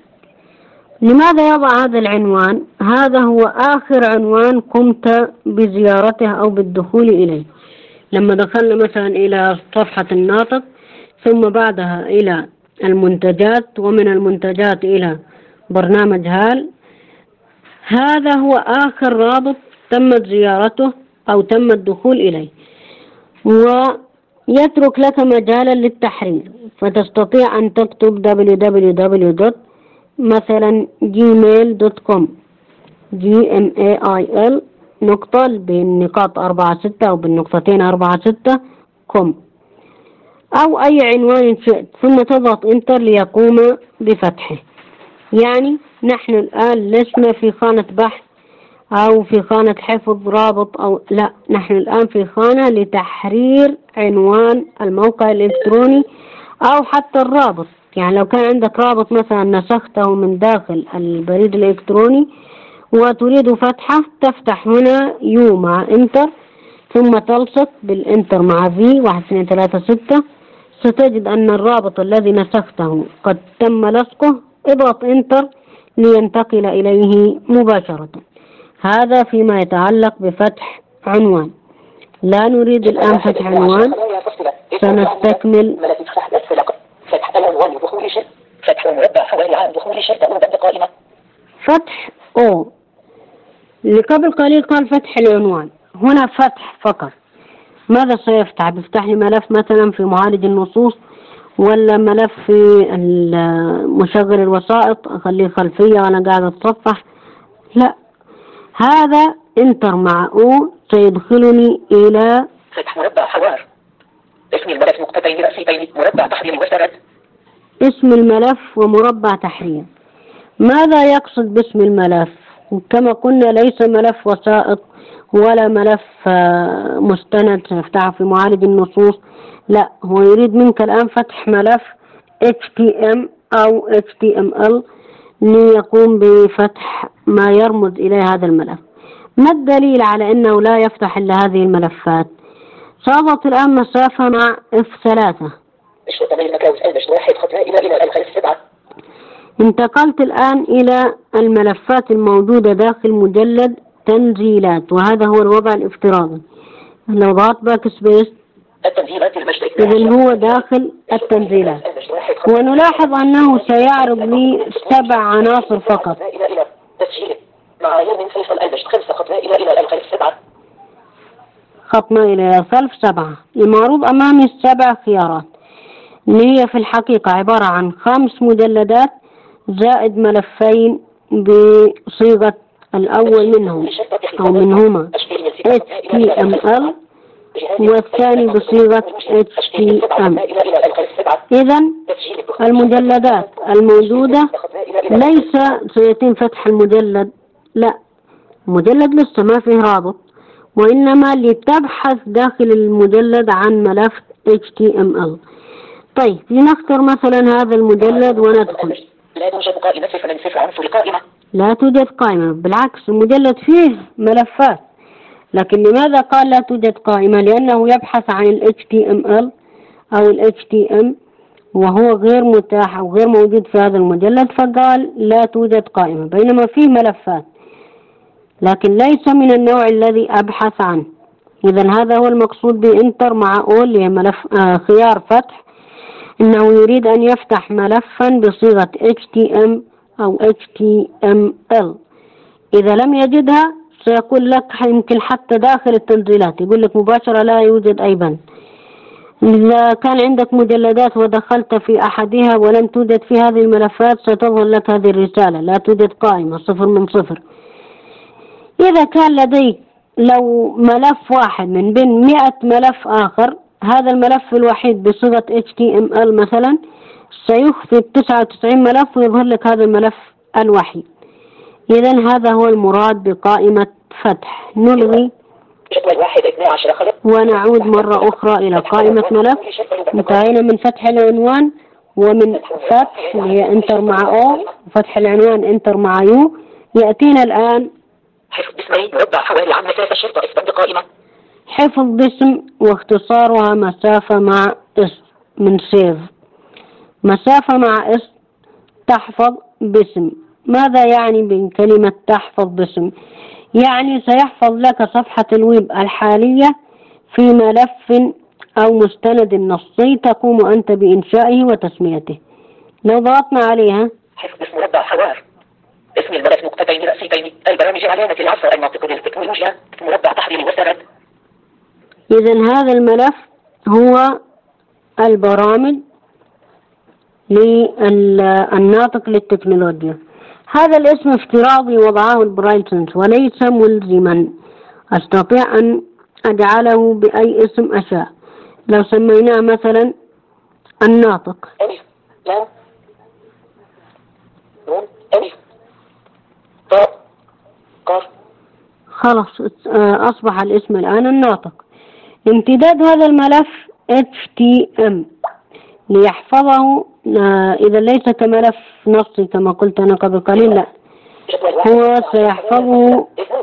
لماذا يضع هذا العنوان؟ هذا هو آخر عنوان قمت بزيارته أو بالدخول إليه. لما دخلنا مثلا إلى صفحة الناطق، ثم بعدها إلى المنتجات، ومن المنتجات إلى برنامج هال، هذا هو آخر رابط تمت زيارته أو تم الدخول إليه، ويترك لك مجالا للتحرير، فتستطيع أن تكتب www. مثلا gmail.com gmail نقطة بالنقاط 4 6 أو بالنقطتين 4 6 كوم، أو أي عنوان شئت، ثم تضغط انتر ليقوم بفتحه. يعني نحن الآن لسنا في خانة بحث أو في خانة حفظ رابط، أو لا، نحن الآن في خانة لتحرير عنوان الموقع الإلكتروني أو حتى الرابط. يعني لو كان عندك رابط مثلا نسخته من داخل البريد الإلكتروني وتريد فتحه، تفتح هنا يو مع انتر، ثم تلصق بالانتر مع في 1 2 3 6. ستجد أن الرابط الذي نسخته قد تم لصقه، اضغط انتر لينتقل إليه مباشرة. هذا فيما يتعلق بفتح عنوان. لا نريد الآن فتح عنوان، سنستكمل. فتح العنوان لدخول شرطة، فتح مربع حوالي عام دخول شرطة بند قائمة. فتح أو قبل قليل قال فتح العنوان، هنا فتح فقط. ماذا سيفتح؟ بيفتح لي ملف مثلا في معالج النصوص، ولا ملف في مشغل الوسائط أخليه خلفية وأنا قاعد أتصفح؟ لا، هذا انتر مع او سيدخلني إلى فتح مربع حوار. اسم الملف نقطتين رأسيتين مربع تحرير وسرد. اسم الملف ومربع تحرير. ماذا يقصد باسم الملف؟ كما قلنا ليس ملف وسائط ولا ملف مستند سيفتحه في معالج النصوص، لا، هو يريد منك الآن فتح ملف HTML أو HTML ليقوم بفتح ما يرمز إلى هذا الملف. ما الدليل على أنه لا يفتح إلا هذه الملفات؟ سأضغط الآن مسافة مع F3. انتقلت الآن إلى الملفات الموجودة داخل مجلد تنزيلات، وهذا هو الوضع الافتراضي. لو ضغطت باك سبيس التنزيلات المجد إذن هو داخل التنزيلات. ونلاحظ أنه سيعرض لي 7 عناصر فقط. إلى تسجيل معايير من فيصل المجد 5 خط مائل إلى الخلف 7 خط مائل إلى الخلف 7. المعروض أمامي 7 خيارات اللي هي في الحقيقة عبارة عن 5 مجلدات زائد ملفين بصيغة الأول منهم أو منهما HTML والثاني بصيغة HTML. إذن المجلدات الموجودة ليس سيتم فتح المجلد، لا، المجلد لسه ما فيه رابط، وإنما لتبحث داخل المجلد عن ملف HTML. طيب لنختار مثلا هذا المجلد وندخل. لا توجد قائمة صفر عنصر قائمة. لا توجد قائمة، بالعكس المجلد فيه ملفات، لكن لماذا قال لا توجد قائمة؟ لأنه يبحث عن ال HTML أو ال HTM وهو غير متاح أو غير موجود في هذا المجلد، فقال لا توجد قائمة، بينما فيه ملفات لكن ليس من النوع الذي أبحث عنه. إذن هذا هو المقصود بإنتر مع أول اللي هي ملف خيار فتح، إنه يريد أن يفتح ملفا بصيغة HTM أو HTML. إذا لم يجدها سيقول لك يمكن حتى داخل التنزيلات يقول لك مباشرة لا يوجد أي بند. إذا كان عندك مجلدات ودخلت في أحدها ولم توجد في هذه الملفات ستظهر لك هذه الرسالة لا توجد قائمة 0 من 0. إذا كان لديك لو ملف واحد من بين 100 ملف آخر، هذا الملف الوحيد بصيغة HTML مثلا سيخفي 99 ملف ويظهر لك هذا الملف الوحيد. إذن هذا هو المراد بقائمة فتح. نلغي ونعود مرة أخرى إلى قائمة ملف. انتهينا من فتح العنوان ومن فتح اللي هي انتر مع O وفتح العنوان انتر مع U. يأتينا الآن حفظ اسمين مربع حوالي عن مسافة شرطة اسم قائمة. حفظ باسم واختصارها مسافة مع اسم من سيف. مسافة مع اسم تحفظ باسم. ماذا يعني بكلمة تحفظ باسم؟ يعني سيحفظ لك صفحة الويب الحالية في ملف أو مستند نصي تقوم أنت بإنشائه وتسميته. لو ضغطنا عليها حفظ اسم مربع حوار اسم الملف نقطتين رأسيتين البرامج علامة العصر الناطق للتكنولوجيا مربع تحرير وسرد. إذن هذا الملف هو البرامج للناطق للتكنولوجيا. هذا الاسم افتراضي وضعه البرايتنز وليس ملزما، أستطيع أن أجعله بأي اسم أشاء. لو سميناه مثلا الناطق ألف لام نون ألف طاء قاف، خلاص أصبح الاسم الآن الناطق. امتداد هذا الملف HTM ليحفظه إذا ليس كملف نصي كما قلت أنا قبل قليل، لا، هو سيحفظه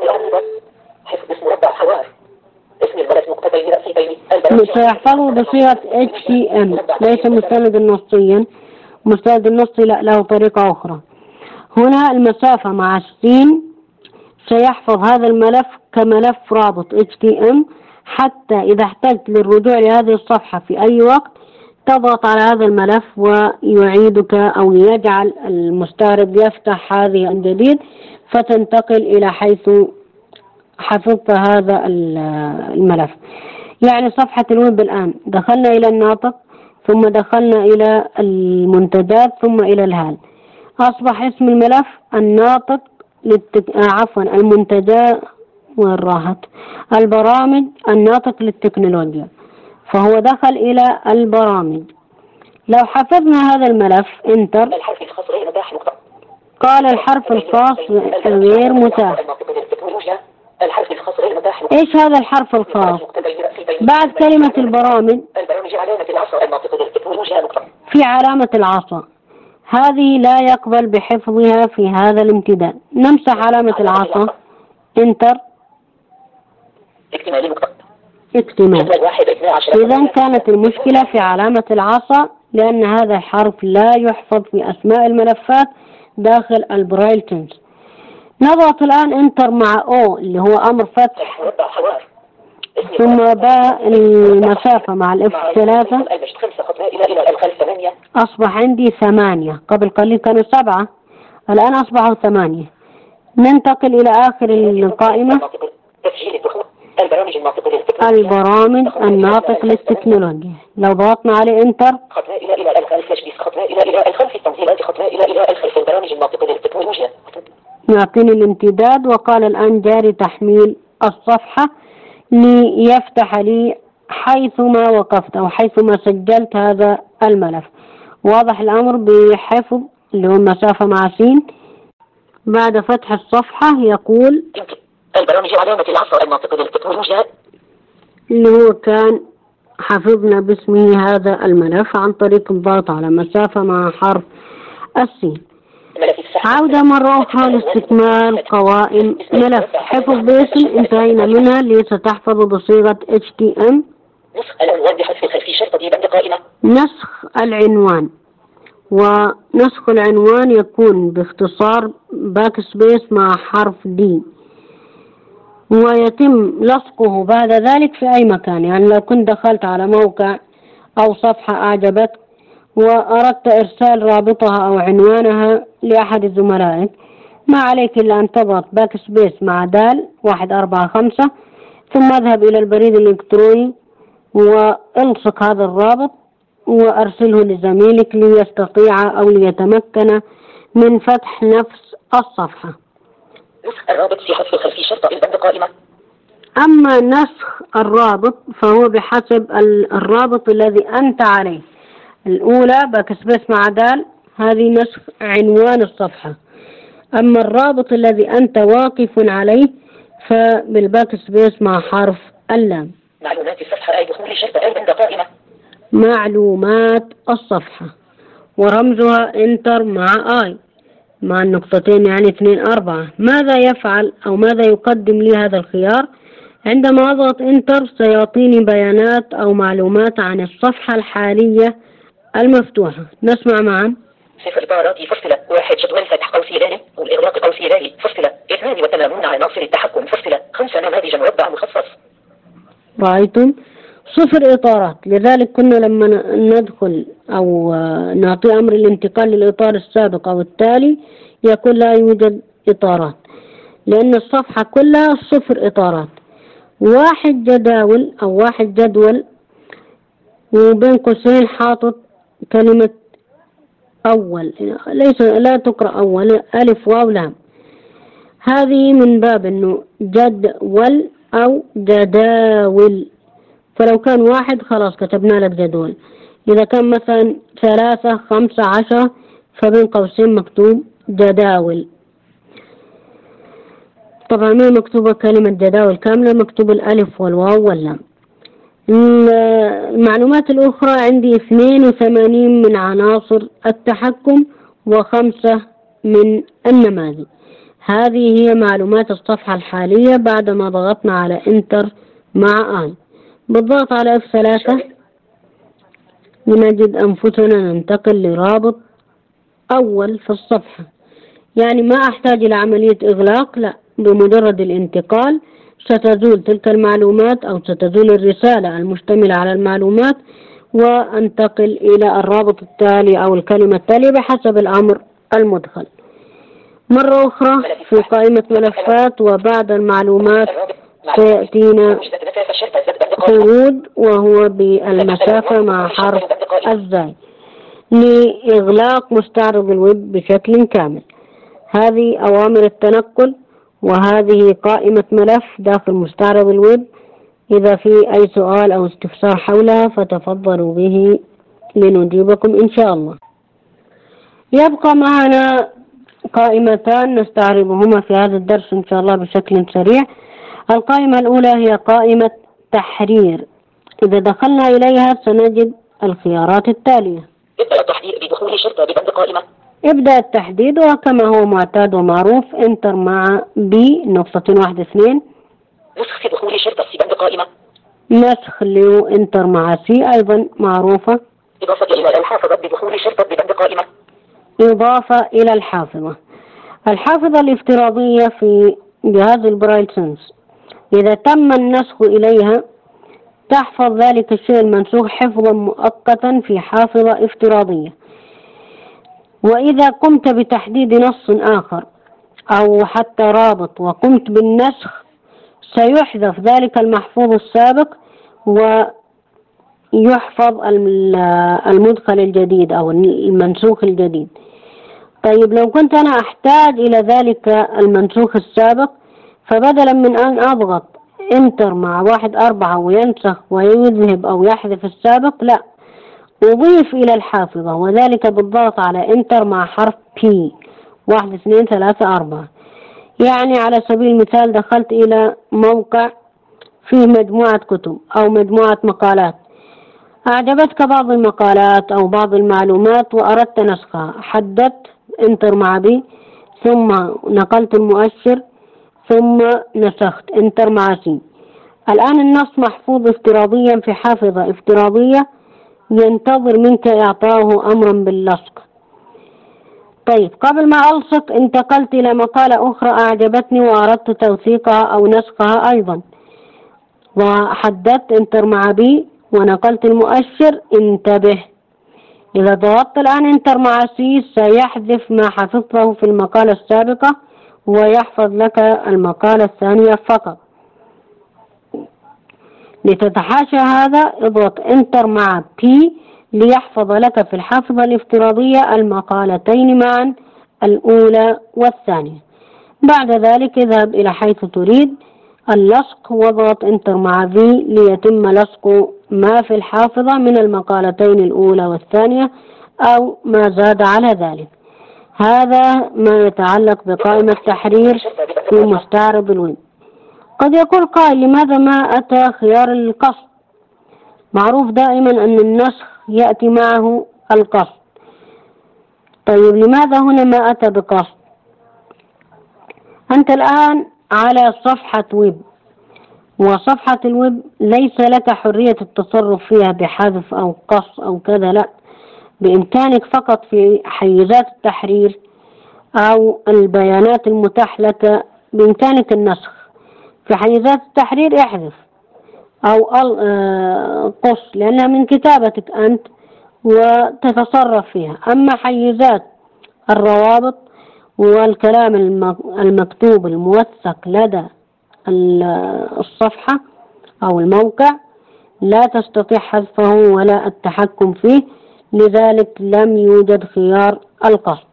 سيحفظه بصيغة HTM ليس مستند نصيا. مستند النصي لا، له طريقة أخرى. هنا المسافة مع السين سيحفظ هذا الملف كملف رابط HTM، حتى إذا احتجت للرجوع لهذه الصفحة في أي وقت تضغط على هذا الملف ويعيدك أو يجعل المستعرض يفتح هذه من جديد فتنتقل إلى حيث حفظت هذا الملف. يعني صفحة الويب الآن دخلنا إلى الناطق ثم دخلنا إلى المنتديات ثم إلى الهال، أصبح اسم الملف الناطق المنتدى والراحت البرامج الناطق للتكنولوجيا، فهو دخل إلى البرامج. لو حفظنا هذا الملف انتر قال الحرف الخاص غير متاح. ايش هذا الحرف الخاص؟ بعد كلمة البرامج في علامة العصا، هذه لا يقبل بحفظها في هذا الامتداد. نمسح علامة العصا انتر اكتمال. إذن كانت المشكلة في علامة العصا لأن هذا الحرف لا يحفظ في أسماء الملفات داخل البرايل تنس. نضغط الآن انتر مع O اللي هو أمر فتح ثم باء المسافة مع الاف 3 5 خطوة إلى الخلف 8. أصبح عندي 8. قبل قليل كانوا 7، الآن أصبحوا 8. ننتقل إلى آخر القائمة، تسجيل الدخول. البرامج الناطق للتكنولوجيا. لو ضغطنا عليه انتر خطوة إلى الخلف تشبيس. خطوة إلى الخلف التنظيمات. خطوة إلى الخلف البرامج الناطقة للتكنولوجيا. يعطيني الامتداد، وقال الآن جاري تحميل الصفحة ليفتح لي حيثما وقفت أو حيثما سجلت هذا الملف. واضح الأمر بحفظ اللي هو المسافة مع سين. بعد فتح الصفحة يقول البرامج علامة العصر الناطقة للتكنولوجيا، اللي هو كان حفظنا باسمه هذا الملف عن طريق الضغط على مسافة مع حرف السين. عودة مرة أخرى لاستكمال قوائم ملف. حفظ باسم انتهينا منها، اللي ستحفظ بصيغة HTML. نسخ العنوان بحذف الخلفي شرطة بند قائمة. نسخ العنوان، ونسخ العنوان يكون باختصار باك سبيس مع حرف D، ويتم لصقه بعد ذلك في أي مكان. يعني لو كنت دخلت على موقع أو صفحة أعجبتك وأردت إرسال رابطها أو عنوانها لأحد زملائك، ما عليك إلا أن تضغط باك سبيس مع دال 145، ثم اذهب إلى البريد الإلكتروني والصق هذا الرابط وأرسله لزميلك ليستطيع أو ليتمكن من فتح نفس الصفحة. نسخ الرابط في حذف الخلفي شرطة بند قائمة. أما نسخ الرابط فهو بحسب الرابط الذي أنت عليه. الأولى باك سبيس مع دال، هذه نسخ عنوان الصفحة. أما الرابط الذي أنت واقف عليه فبالباك سبيس مع حرف اللام. معلومات الصفحة أي دخول شرطة أي بند قائمة. معلومات الصفحة ورمزها انتر مع آي مع النقطتين، يعني 2 4. ماذا يفعل أو ماذا يقدم لي هذا الخيار؟ عندما أضغط انتر سيعطيني بيانات أو معلومات عن الصفحة الحالية المفتوحة. نسمع معا. 0 إطارات فصلة. 1 جدول فتح قوس لالي والإغلاق قوس لالي فصلة. 82 عناصر التحكم فصلة. 5 نماذج مربع مخصص. رأيتم 0 إطارات. لذلك كنا لما ندخل أو نعطي أمر الانتقال للإطار السابق أو التالي يقول لا يوجد إطارات، لأن الصفحة كلها 0 إطارات. 1 جداول أو 1 جدول وبين قوسين حاطط كلمة أول، لا تقرأ أول، ألف واو لام. هذه من باب أنه جدول أو جداول، فلو كان 1 خلاص كتبنا لك جدول. إذا كان مثلا 3 5 10 فبين قوسين مكتوب جداول. طبعا ما مكتوبة كلمة جداول كاملة، مكتوب الألف والواو واللام. المعلومات الأخرى عندي 82 من عناصر التحكم و5 من النماذج. هذه هي معلومات الصفحة الحالية بعدما ضغطنا على انتر مع آي. بالضغط على F3 نجد أنفسنا ننتقل لرابط أول في الصفحة. يعني ما أحتاج إلى عملية إغلاق، لا، بمجرد الانتقال ستزول تلك المعلومات أو ستزول الرسالة المشتملة على المعلومات، وأنتقل إلى الرابط التالي أو الكلمة التالية بحسب الأمر المدخل. مرة أخرى في قائمة ملفات وبعد المعلومات سيأتينا خلود وهو بالمسافة مع حرف الزاي لإغلاق مستعرض الويب بشكل كامل. هذه أوامر التنقل، وهذه قائمة ملف داخل مستعرض الويب. إذا في أي سؤال أو استفسار حولها فتفضلوا به لنجيبكم إن شاء الله. يبقى معنا قائمتان نستعرضهما في هذا الدرس إن شاء الله بشكل سريع. القائمة الأولى هي قائمة تحرير. إذا دخلنا إليها سنجد الخيارات التالية. ابدأ التحديد بدخول شرطة ببند قائمة. ابدأ التحديد، وكما هو معتاد ومعروف انتر مع بي نقطة 1 2. نسخ في دخول شرطة في بند قائمة. نسخ اللي انتر مع سي أيضا معروفة. إضافة إلى الحافظة بدخول شرطة ببند قائمة. إضافة إلى الحافظة. الحافظة الافتراضية في جهاز البرايل سنس إذا تم النسخ إليها تحفظ ذلك الشيء المنسوخ حفظا مؤقتا في حافظة افتراضية. وإذا قمت بتحديد نص آخر أو حتى رابط وقمت بالنسخ سيحذف ذلك المحفوظ السابق ويحفظ المدخل الجديد أو المنسوخ الجديد. طيب لو كنت أنا أحتاج إلى ذلك المنسوخ السابق، فبدلا من أن أضغط انتر مع 1 4 وينسخ ويذهب أو يحذف السابق، لا، أضيف إلى الحافظة، وذلك بالضغط على انتر مع حرف P 1 2 3 4. يعني على سبيل المثال دخلت إلى موقع فيه مجموعة كتب أو مجموعة مقالات، أعجبتك بعض المقالات أو بعض المعلومات وأردت نسخها، حددت انتر مع B، ثم نقلت المؤشر، ثم نسخت انتر مع C. الآن النص محفوظ افتراضيا في حافظة افتراضية ينتظر منك إعطاه أمرا باللصق. طيب قبل ما ألصق انتقلت إلى مقالة أخرى أعجبتني وأردت توثيقها أو نسخها أيضا، وحددت انتر مع B ونقلت المؤشر. انتبه، إذا ضغطت الآن انتر مع C سيحذف ما حفظته في المقالة السابقة ويحفظ لك المقالة الثانية فقط. لتتحاشى هذا اضغط انتر مع P ليحفظ لك في الحافظة الافتراضية المقالتين معا، الأولى والثانية. بعد ذلك اذهب إلى حيث تريد اللصق واضغط انتر مع V ليتم لصق ما في الحافظة من المقالتين الأولى والثانية أو ما زاد على ذلك. هذا ما يتعلق بقائمة تحرير في مستعرض الويب. قد يقول قائل لماذا ما أتى خيار القصد؟ معروف دائما أن النسخ يأتي معه القصد. طيب لماذا هنا ما أتى بقصد؟ أنت الآن على صفحة ويب، وصفحة الويب ليس لك حرية التصرف فيها بحذف أو قص أو كذا، لا، بإمكانك فقط في حيزات التحرير أو البيانات المتاح لك بإمكانك النسخ. في حيزات التحرير احذف أو قص لأنها من كتابتك أنت وتتصرف فيها. أما حيزات الروابط والكلام المكتوب الموثق لدى الصفحة أو الموقع لا تستطيع حذفه ولا التحكم فيه، لذلك لم يوجد خيار القصد.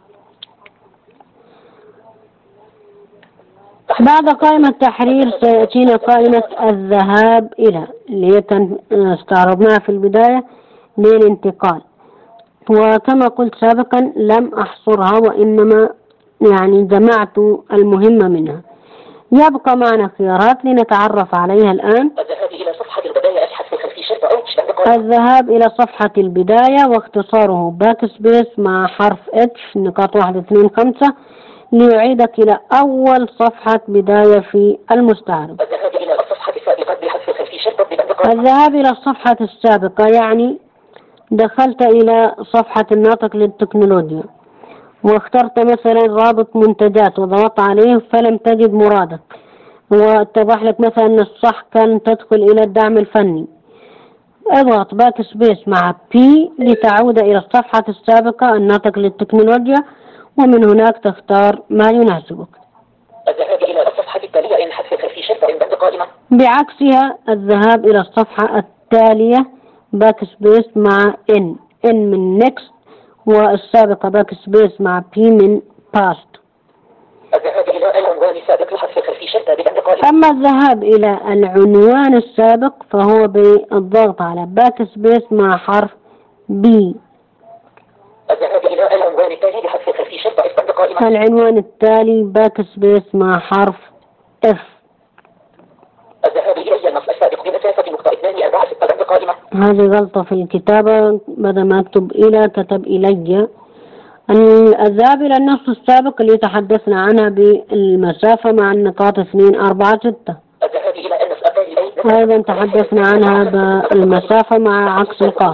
بعد قائمة التحرير سيأتينا قائمة الذهاب إلى، اللي استعرضناها في البداية للانتقال، وكما قلت سابقا لم أحصرها وإنما جمعت المهم منها. يبقى معنا خيارات لنتعرف عليها الآن. الذهاب إلى صفحة البداية الذهاب إلى صفحة البداية واختصاره باك سبيس مع حرف H نقاط 1 2 5 ليعيدك إلى أول صفحة بداية في المستعرض. الذهاب إلى الصفحة السابقة بحذف خلفي شرطة. الذهاب إلى الصفحة السابقة يعني دخلت إلى صفحة الناطق للتكنولوجيا واخترت مثلا رابط منتجات وضغطت عليه فلم تجد مرادك، واتضح لك مثلا أن الصح كان تدخل إلى الدعم الفني، اضغط باك سبيس مع P لتعود إلى الصفحة السابقة الناطق للتكنولوجيا، ومن هناك تختار ما يناسبك. الذهاب إلى الصفحة التالية إن حذف خلفي شرطة بعد قائمة. بعكسها الذهاب إلى الصفحة التالية باك سبيس مع N من next، والسابقة باك سبيس مع P من past. الذهاب إلى العنوان السابق لحذف خلفي شرطة بعد قائمة. أما الذهاب إلى العنوان السابق فهو بالضغط على باك سبيس مع حرف B. الذهاب إلى العنوان التالي لحذف خلفي شرطة بعد قائمة. العنوان التالي باك سبيس مع حرف F. الذهاب إلى النص السابق بمسافة نقطة 2 4 6 بعد قائمة. هذه غلطة في الكتابة، بدل ما أكتب إلى كتب إلي. الذهاب إلى النص السابق اللي تحدثنا عنها بالمسافة مع النقاط 2 4 6. الذهاب إلى النص التالي أيضا تحدثنا عنها بالمسافة مع عكس القاف.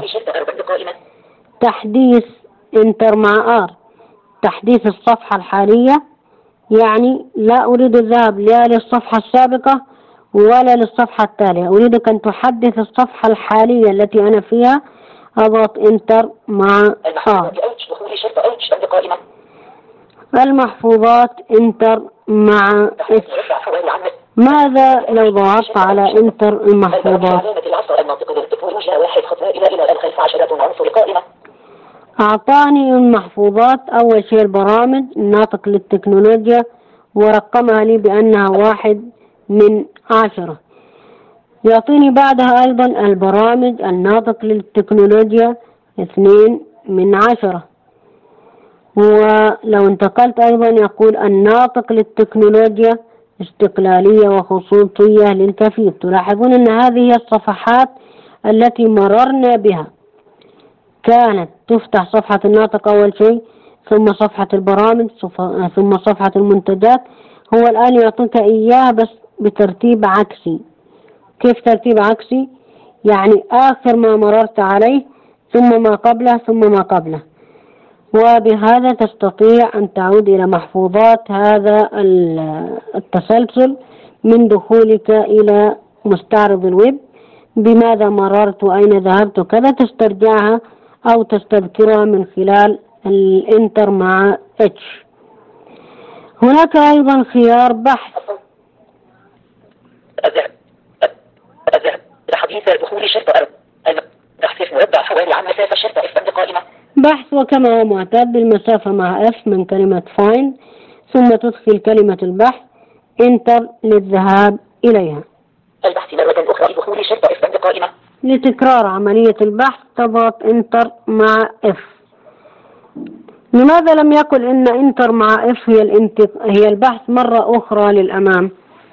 تحديث انتر مع R، تحديث الصفحة الحالية، يعني لا أريد الذهاب لا للصفحة السابقة ولا للصفحة التالية. أريدك أن تحدث الصفحة الحالية التي أنا فيها. أضغط انتر مع المحفوظات انتر مع ماذا لو ضغطت على انتر المحفوظات؟ أعطاني المحفوظات أول شيء البرامج الناطق للتكنولوجيا ورقمها لي بأنها 1/10. يعطيني بعدها أيضا البرامج الناطق للتكنولوجيا 2/10. ولو انتقلت أيضا يقول الناطق للتكنولوجيا استقلالية وخصوصية للكفيف. تلاحظون أن هذه هي الصفحات التي مررنا بها. كانت تفتح صفحة الناطق أول شيء، ثم صفحة البرامج، ثم صفحة المنتجات. هو الآن يعطيك إياها بس بترتيب عكسي. كيف ترتيب عكسي؟ يعني آخر ما مررت عليه ثم ما قبله ثم ما قبله. وبهذا تستطيع أن تعود إلى محفوظات هذا التسلسل من دخولك إلى مستعرض الويب، بماذا مررت وأين ذهبت كذا، تسترجعها أو تستذكرها من خلال الانتر مع اتش. هناك أيضا خيار بحث. حديث دخول شرطة بحث مربع حوالي عن مسافة شرطة اف قائمة. بحث وكما هو معتاد بالمسافة مع اف من كلمة find، ثم تدخل كلمة البحث انتر للذهاب إليها. البحث مرة أخرى دخول شرطة اف قائمة. لتكرار عملية البحث تضغط انتر مع اف. لماذا لم يقل ان انتر مع اف هي البحث مرة أخرى للأمام؟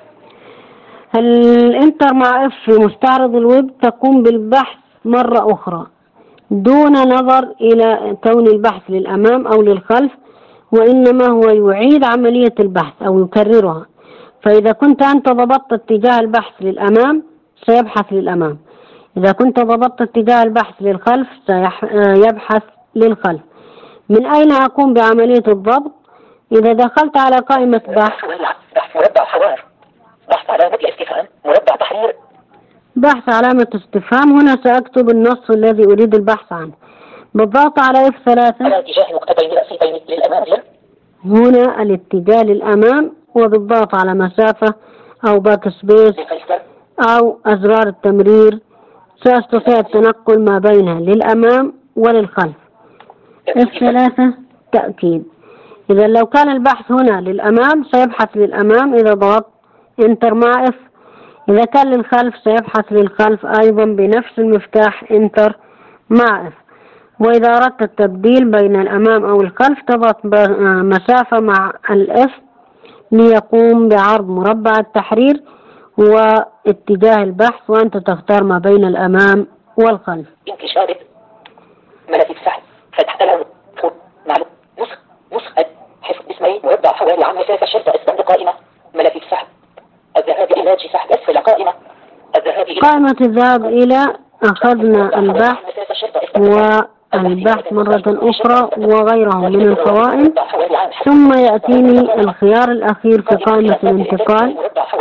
الانتر مع اف في مستعرض الويب تقوم بالبحث مرة أخرى دون نظر إلى كون البحث للأمام أو للخلف، وإنما هو يعيد عملية البحث أو يكررها. فإذا كنت أنت ضبطت اتجاه البحث للأمام سيبحث للأمام، إذا كنت ضبطت اتجاه البحث للخلف سيبحث للخلف. من أين أقوم بعملية الضبط؟ إذا دخلت على قائمة بحث مربع حوار، بحث علامة الاستفهام، مربع تحرير، بحث علامة استفهام. هنا سأكتب النص الذي أريد البحث عنه. بالضغط على F3 على اتجاه مقتبين رأسيين للأمام. هنا الاتجاه للأمام، وبالضغط على مسافة أو باك سبيس أو أزرار التمرير سأستطيع التنقل ما بينها للأمام وللخلف. F3 تأكيد. إذا لو كان البحث هنا للأمام سيبحث للأمام إذا ضغطت انتر مع F. إذا كان للخلف سيبحث للخلف أيضا بنفس المفتاح انتر مع F. وإذا أردت التبديل بين الأمام أو الخلف تضغط مسافة مع الإف ليقوم بعرض مربع التحرير واتجاه البحث، وأنت تختار ما بين الأمام والخلف. انتشار ملف السحب فتح تلون معلوم نسخ حفظ اسمي مربع حوالي عن مسافة شرطة اسفل قائمة ملف السحب الذهاب إلى سحب أسفل قائمة الذهاب إلى قائمة الذهاب إلى أخذنا البحث والبحث مرة أخرى وغيره من القوائم، ثم يأتيني الخيار الأخير في قائمة الانتقال.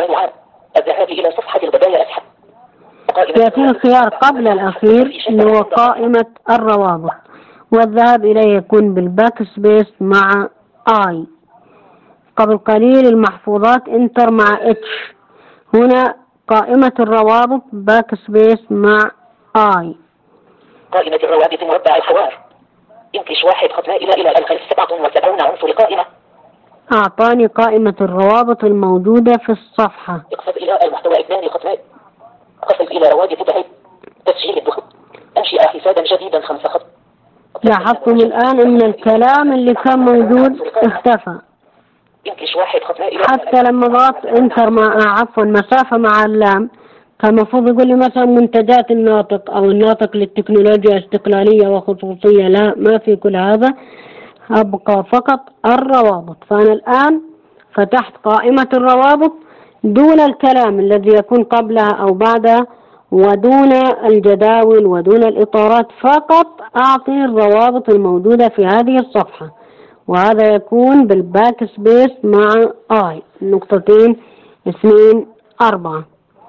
يأتيني الخيار قبل الأخير اللي هو قائمة الروابط، والذهاب إليه يكون بالباك سبيس مع آي. قبل قليل المحفوظات انتر مع اتش. هنا قائمة الروابط باك سبيس مع آي. قائمة الروابط مربع الحوار انكش واحد خطوة إلى الخلف 77 عنصر قائمة. أعطاني قائمة الروابط الموجودة في الصفحة. اقصد إلى المحتوى 2 خطوات. قصد إلى روابط تحت تسجيل الدخول. أنشئ حسابا جديدا 5 خط. لاحظتم الآن أن الكلام اللي كان موجود اختفى. انكش واحد خطوة إلى حتى لما ضغطت انتر مع مسافة مع اللام كان المفروض يقول لي مثلا منتجات الناطق أو الناطق للتكنولوجيا استقلالية وخصوصية. لا، ما في كل هذا، أبقى فقط الروابط. فأنا الآن فتحت قائمة الروابط دون الكلام الذي يكون قبلها أو بعدها، ودون الجداول ودون الإطارات، فقط أعطي الروابط الموجودة في هذه الصفحة، وهذا يكون بالباك سبيس مع آي 2 4.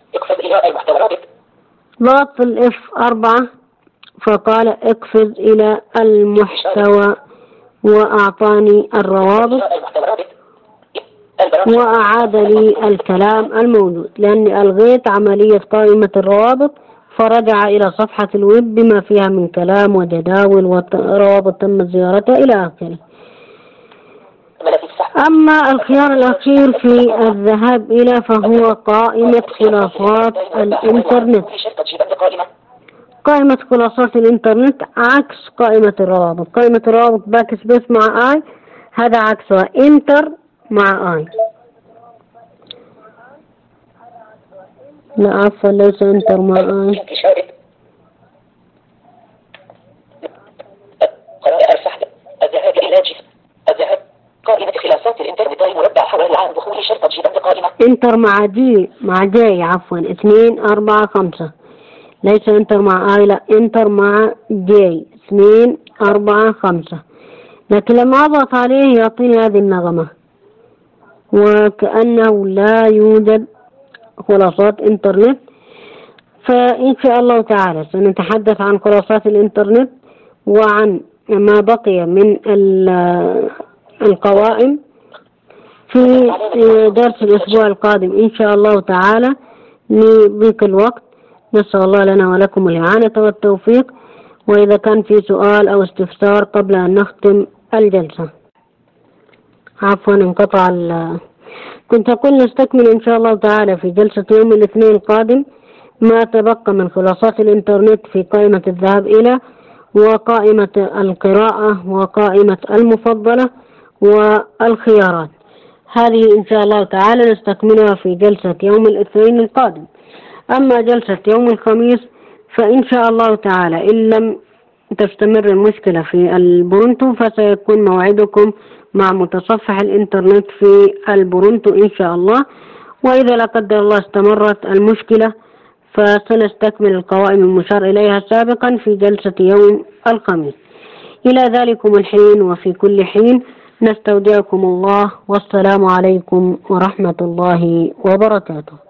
اقفز إلى المحتوى رابط. ضغط في الإف 4 فقال اقفز إلى المحتوى وأعطاني الروابط المحتوى رابط. البرامج. وأعاد لي الكلام الموجود لأني ألغيت عملية قائمة الروابط، فرجع إلى صفحة الويب بما فيها من كلام وجداول وروابط تم زيارتها إلى آخره. ملف السحب. أما الخيار الأخير في الذهاب إلى فهو قائمة خلاصات الإنترنت. شرطة جيبان قائمة. قائمة خلاصات الإنترنت عكس قائمة الروابط. قائمة الروابط باك سبيس مع آي، هذا عكسها انتر مع آي. لا عفوا، ليس انتر مع آي. قرائع السحب. الذهاب إلى الذهاب. قائمة خلاصات الإنترنت مربع حول العالم. دخول شرطة جيبان قائمة. انتر مع جي عفوا 2 4 5. ليس انتر مع آي، لا انتر مع جي 2 4 5. لكن لما أضغط عليه يعطيني هذه النغمة وكأنه لا يوجد خلاصات انترنت. فإن شاء الله تعالى سنتحدث عن خلاصات الانترنت وعن ما بقي من القوائم في درس الأسبوع القادم إن شاء الله تعالى. لضيق الوقت نسأل الله لنا ولكم الإعانة والتوفيق. وإذا كان في سؤال أو استفسار قبل أن نختم الجلسة. عفوا انقطع كنت أقول نستكمل إن شاء الله تعالى في جلسة يوم الاثنين القادم ما تبقى من خلاصات الإنترنت في قائمة الذهاب إلى وقائمة القراءة وقائمة المفضلة والخيارات. هذه إن شاء الله تعالى نستكملها في جلسة يوم الاثنين القادم. أما جلسة يوم الخميس فإن شاء الله تعالى إن لم تستمر المشكلة في البورنتو فسيكون موعدكم مع متصفح الإنترنت في البورنتو إن شاء الله. وإذا لا قدر الله استمرت المشكلة فسنستكمل القوائم المشار إليها سابقا في جلسة يوم الخميس. إلى ذلكم الحين وفي كل حين نستودعكم الله، والسلام عليكم ورحمة الله وبركاته.